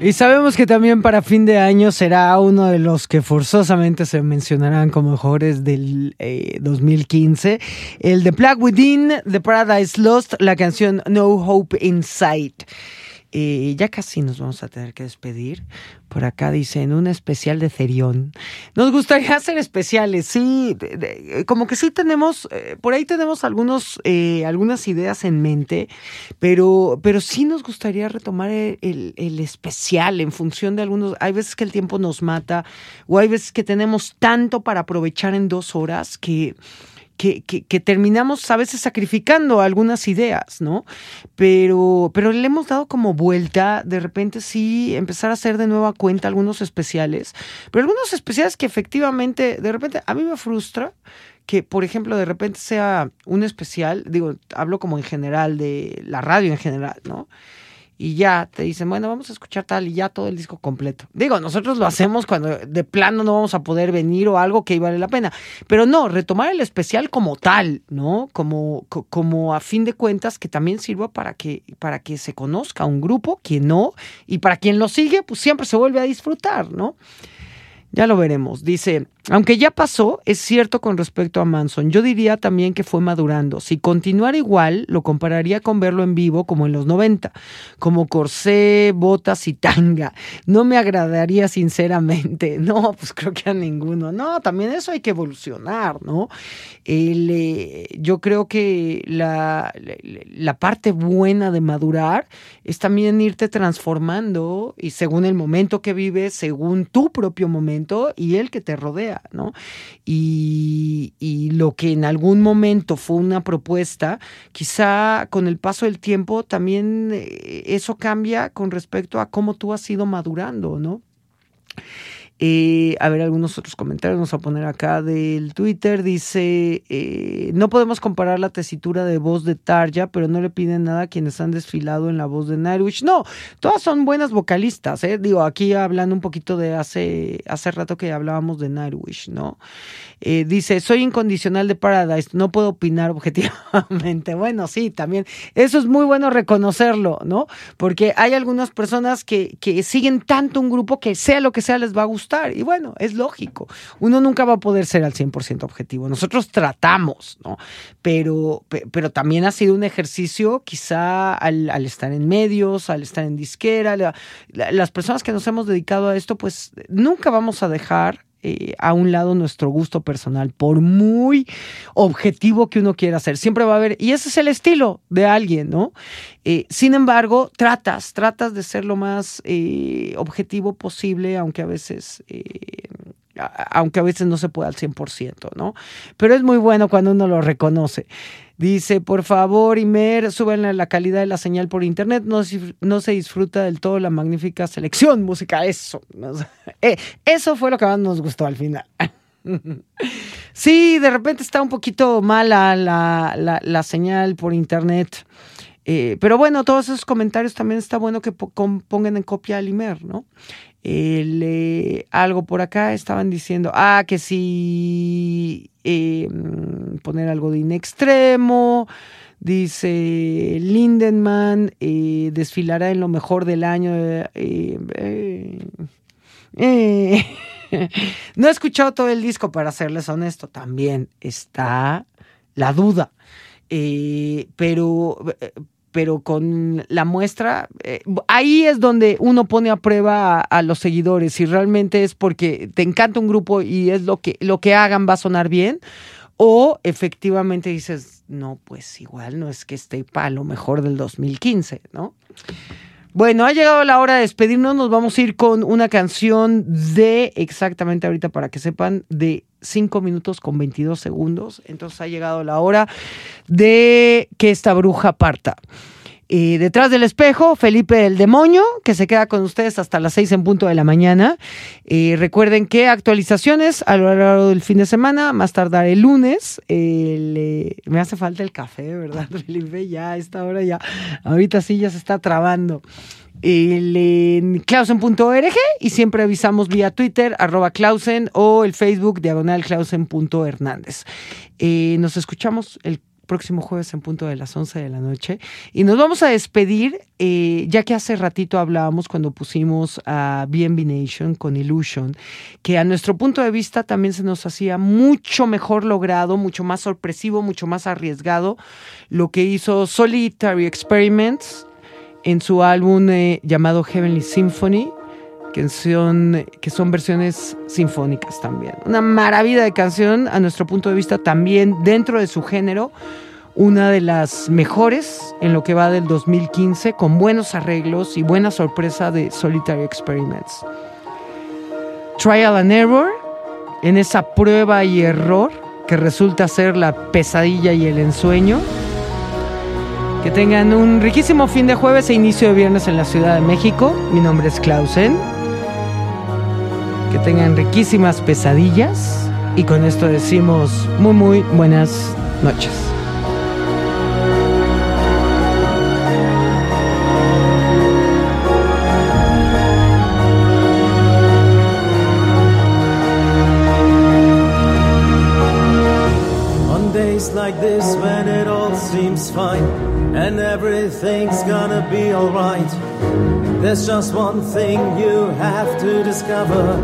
Y sabemos que también para fin de año será uno de los que forzosamente se mencionarán como mejores del eh, dos mil quince. El The Plague Within, The Paradise Lost, la canción No Hope Inside. Eh, ya casi nos vamos a tener que despedir. Por acá dicen un especial de Therion. Nos gustaría hacer especiales, sí, de, de, como que sí tenemos, eh, por ahí tenemos algunos, eh, algunas ideas en mente, pero, pero sí nos gustaría retomar el, el, el especial en función de algunos. Hay veces que el tiempo nos mata, o hay veces que tenemos tanto para aprovechar en dos horas que... Que, que, que terminamos a veces sacrificando algunas ideas, ¿no? Pero, pero le hemos dado como vuelta, de repente sí, empezar a hacer de nueva cuenta algunos especiales, pero algunos especiales que efectivamente, de repente, a mí me frustra que, por ejemplo, de repente sea un especial, digo, hablo como en general, de la radio en general, ¿no? Y ya te dicen, bueno, vamos a escuchar tal y ya todo el disco completo. Digo, nosotros lo hacemos cuando de plano no vamos a poder venir o algo que vale la pena. Pero no, retomar el especial como tal, ¿no? Como, co- como a fin de cuentas que también sirva para que, para que se conozca un grupo, quien no, y para quien lo sigue, pues siempre se vuelve a disfrutar, ¿no? Ya lo veremos. Dice, aunque ya pasó, es cierto con respecto a Manson. Yo diría también que fue madurando. Si continuara igual, lo compararía con verlo en vivo como en los noventa, como corsé, botas y tanga. No me agradaría sinceramente. No, pues creo que a ninguno. No, también eso hay que evolucionar, ¿no? El, eh, yo creo que la, la, la parte buena de madurar es también irte transformando y según el momento que vives, según tu propio momento y el que te rodea, ¿no? Y, y lo que en algún momento fue una propuesta, quizá con el paso del tiempo también eh, eso cambia con respecto a cómo tú has ido madurando, ¿no? Eh, a ver, algunos otros comentarios vamos a poner acá del Twitter. Dice, eh, no podemos comparar la tesitura de voz de Tarja, pero no le piden nada a quienes han desfilado en la voz de Nightwish. No, todas son buenas vocalistas, ¿eh? Digo, aquí hablando un poquito de hace, hace rato que hablábamos de Nightwish, ¿no? Eh, dice, soy incondicional de Paradise, no puedo opinar objetivamente. Bueno, sí, también. Eso es muy bueno reconocerlo, ¿no? Porque hay algunas personas que, que siguen tanto un grupo que sea lo que sea les va a gustar. Y bueno, es lógico. Uno nunca va a poder ser al cien por ciento objetivo. Nosotros tratamos, ¿no? Pero, pero también ha sido un ejercicio quizá al, al estar en medios, al estar en disquera. La, la, las personas que nos hemos dedicado a esto, pues nunca vamos a dejar Eh, a un lado nuestro gusto personal, por muy objetivo que uno quiera ser. Siempre va a haber, y ese es el estilo de alguien, ¿no? Eh, sin embargo, tratas, tratas de ser lo más eh, objetivo posible, aunque a veces... Eh, aunque a veces no se pueda al cien por ciento, ¿no? Pero es muy bueno cuando uno lo reconoce. Dice, por favor, Imer, súbenle la calidad de la señal por internet, no, no se disfruta del todo la magnífica selección música, eso. Eh, eso fue lo que más nos gustó al final. Sí, de repente está un poquito mala la, la, la señal por internet. Eh, pero bueno, todos esos comentarios también está bueno que po- pongan en copia al Imer, ¿no? El, eh, algo por acá estaban diciendo, ah, que si eh, poner algo de In Extremo, dice Lindemann, eh, desfilará en lo mejor del año. Eh, eh, eh. No he escuchado todo el disco, para serles honesto, también está la duda, eh, pero... Eh, pero con la muestra, eh, ahí es donde uno pone a prueba a, a los seguidores, si realmente es porque te encanta un grupo y es lo que, lo que hagan va a sonar bien, o efectivamente dices, no, pues igual no es que esté para lo mejor del dos mil quince, ¿no? Bueno, ha llegado la hora de despedirnos, nos vamos a ir con una canción de, exactamente ahorita para que sepan, de cinco minutos con veintidós segundos. Entonces ha llegado la hora de que esta bruja parta. Eh, detrás del espejo, Felipe el Demonio, que se queda con ustedes hasta las seis en punto de la mañana. Eh, recuerden que actualizaciones a lo largo del fin de semana, más tardar el lunes. El, eh, me hace falta el café, ¿verdad, Felipe? Ya a esta hora ya, ahorita sí ya se está trabando. El, en clausen punto org y siempre avisamos vía Twitter, arroba Clausen, o el Facebook, diagonal Clausen punto Hernández. Eh, nos escuchamos el próximo jueves en punto de las once de la noche. Y nos vamos a despedir, eh, ya que hace ratito hablábamos cuando pusimos a B and B Nation con Illusion, que a nuestro punto de vista también se nos hacía mucho mejor logrado, mucho más sorpresivo, mucho más arriesgado lo que hizo Solitary Experiments en su álbum eh, llamado Heavenly Symphony, que son, que son versiones sinfónicas también. Una maravilla de canción, a nuestro punto de vista también dentro de su género, una de las mejores en lo que va del dos mil quince, con buenos arreglos y buena sorpresa de Solitary Experiments. Trial and Error, en esa prueba y error que resulta ser la pesadilla y el ensueño. Que tengan un riquísimo fin de jueves e inicio de viernes en la Ciudad de México. Mi nombre es Clausen. Que tengan riquísimas pesadillas. Y con esto decimos muy, muy buenas noches. On days like this when it all seems fine and everything's gonna be alright, there's just one thing you have to discover.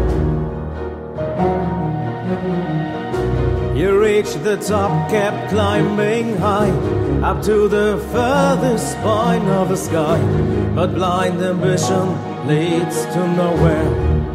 You reach the top, kept climbing high, up to the furthest point of the sky, but blind ambition leads to nowhere.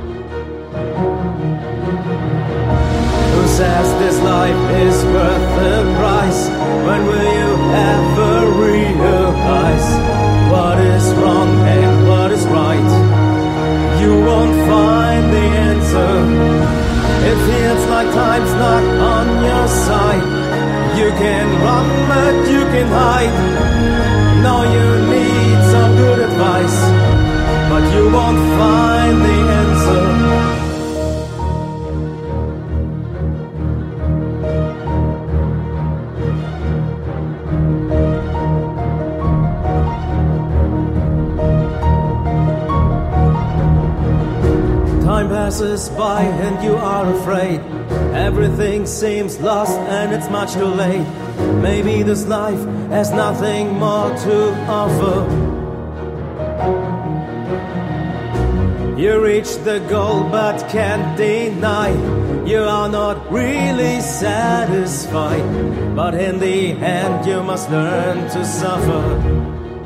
Who says this life is worth the price? When will you ever realize what is wrong and what is right? You won't find the answer. It feels like time's not on your side. You can run but you can hide. Now you need some good advice, but you won't find the answer. Time passes by and you are afraid. Everything seems lost and it's much too late. Maybe this life has nothing more to offer. You reach the goal but can't deny you are not really satisfied. But in the end you must learn to suffer.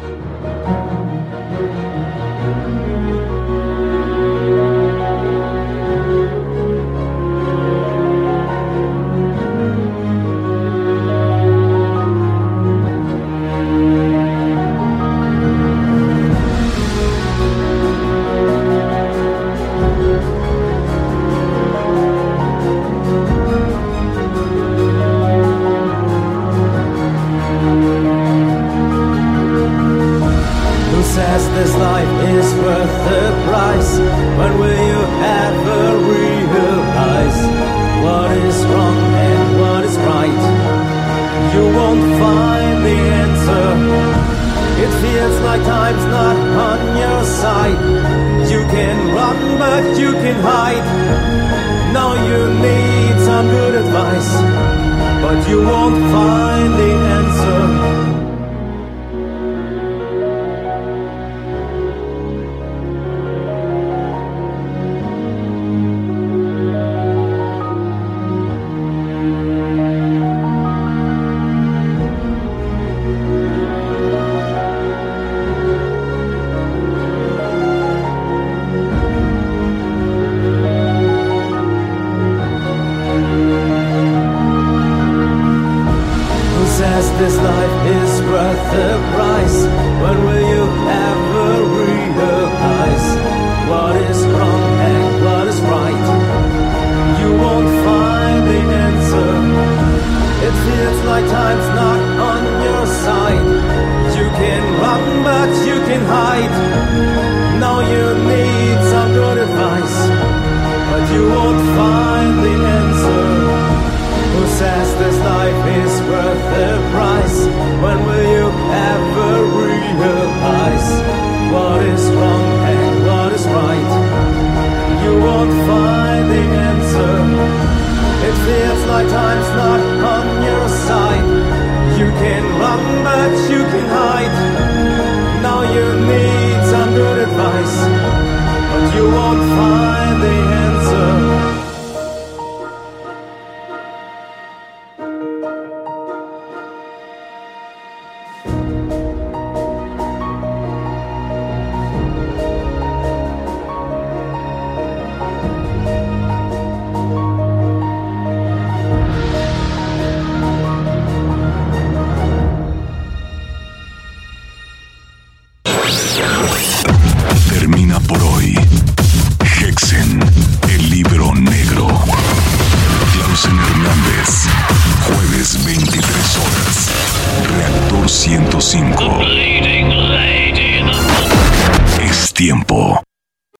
This life is worth the price. When will you ever realize what is wrong and what is right? You won't find the answer. It feels like time's not on your side. You can run but you can hide. Now you need some good advice, but you won't find the answer. This life is worth the price. When will you ever realize what is wrong and what is right? You won't find the answer. It feels like time's not on your side. You can run but you can hide. Now you need some good advice, but you won't find the answer. Who says this life is worth the price? When will you ever realize what is wrong and what is right? You won't find the answer. It feels like time's not on your side. You tiempo.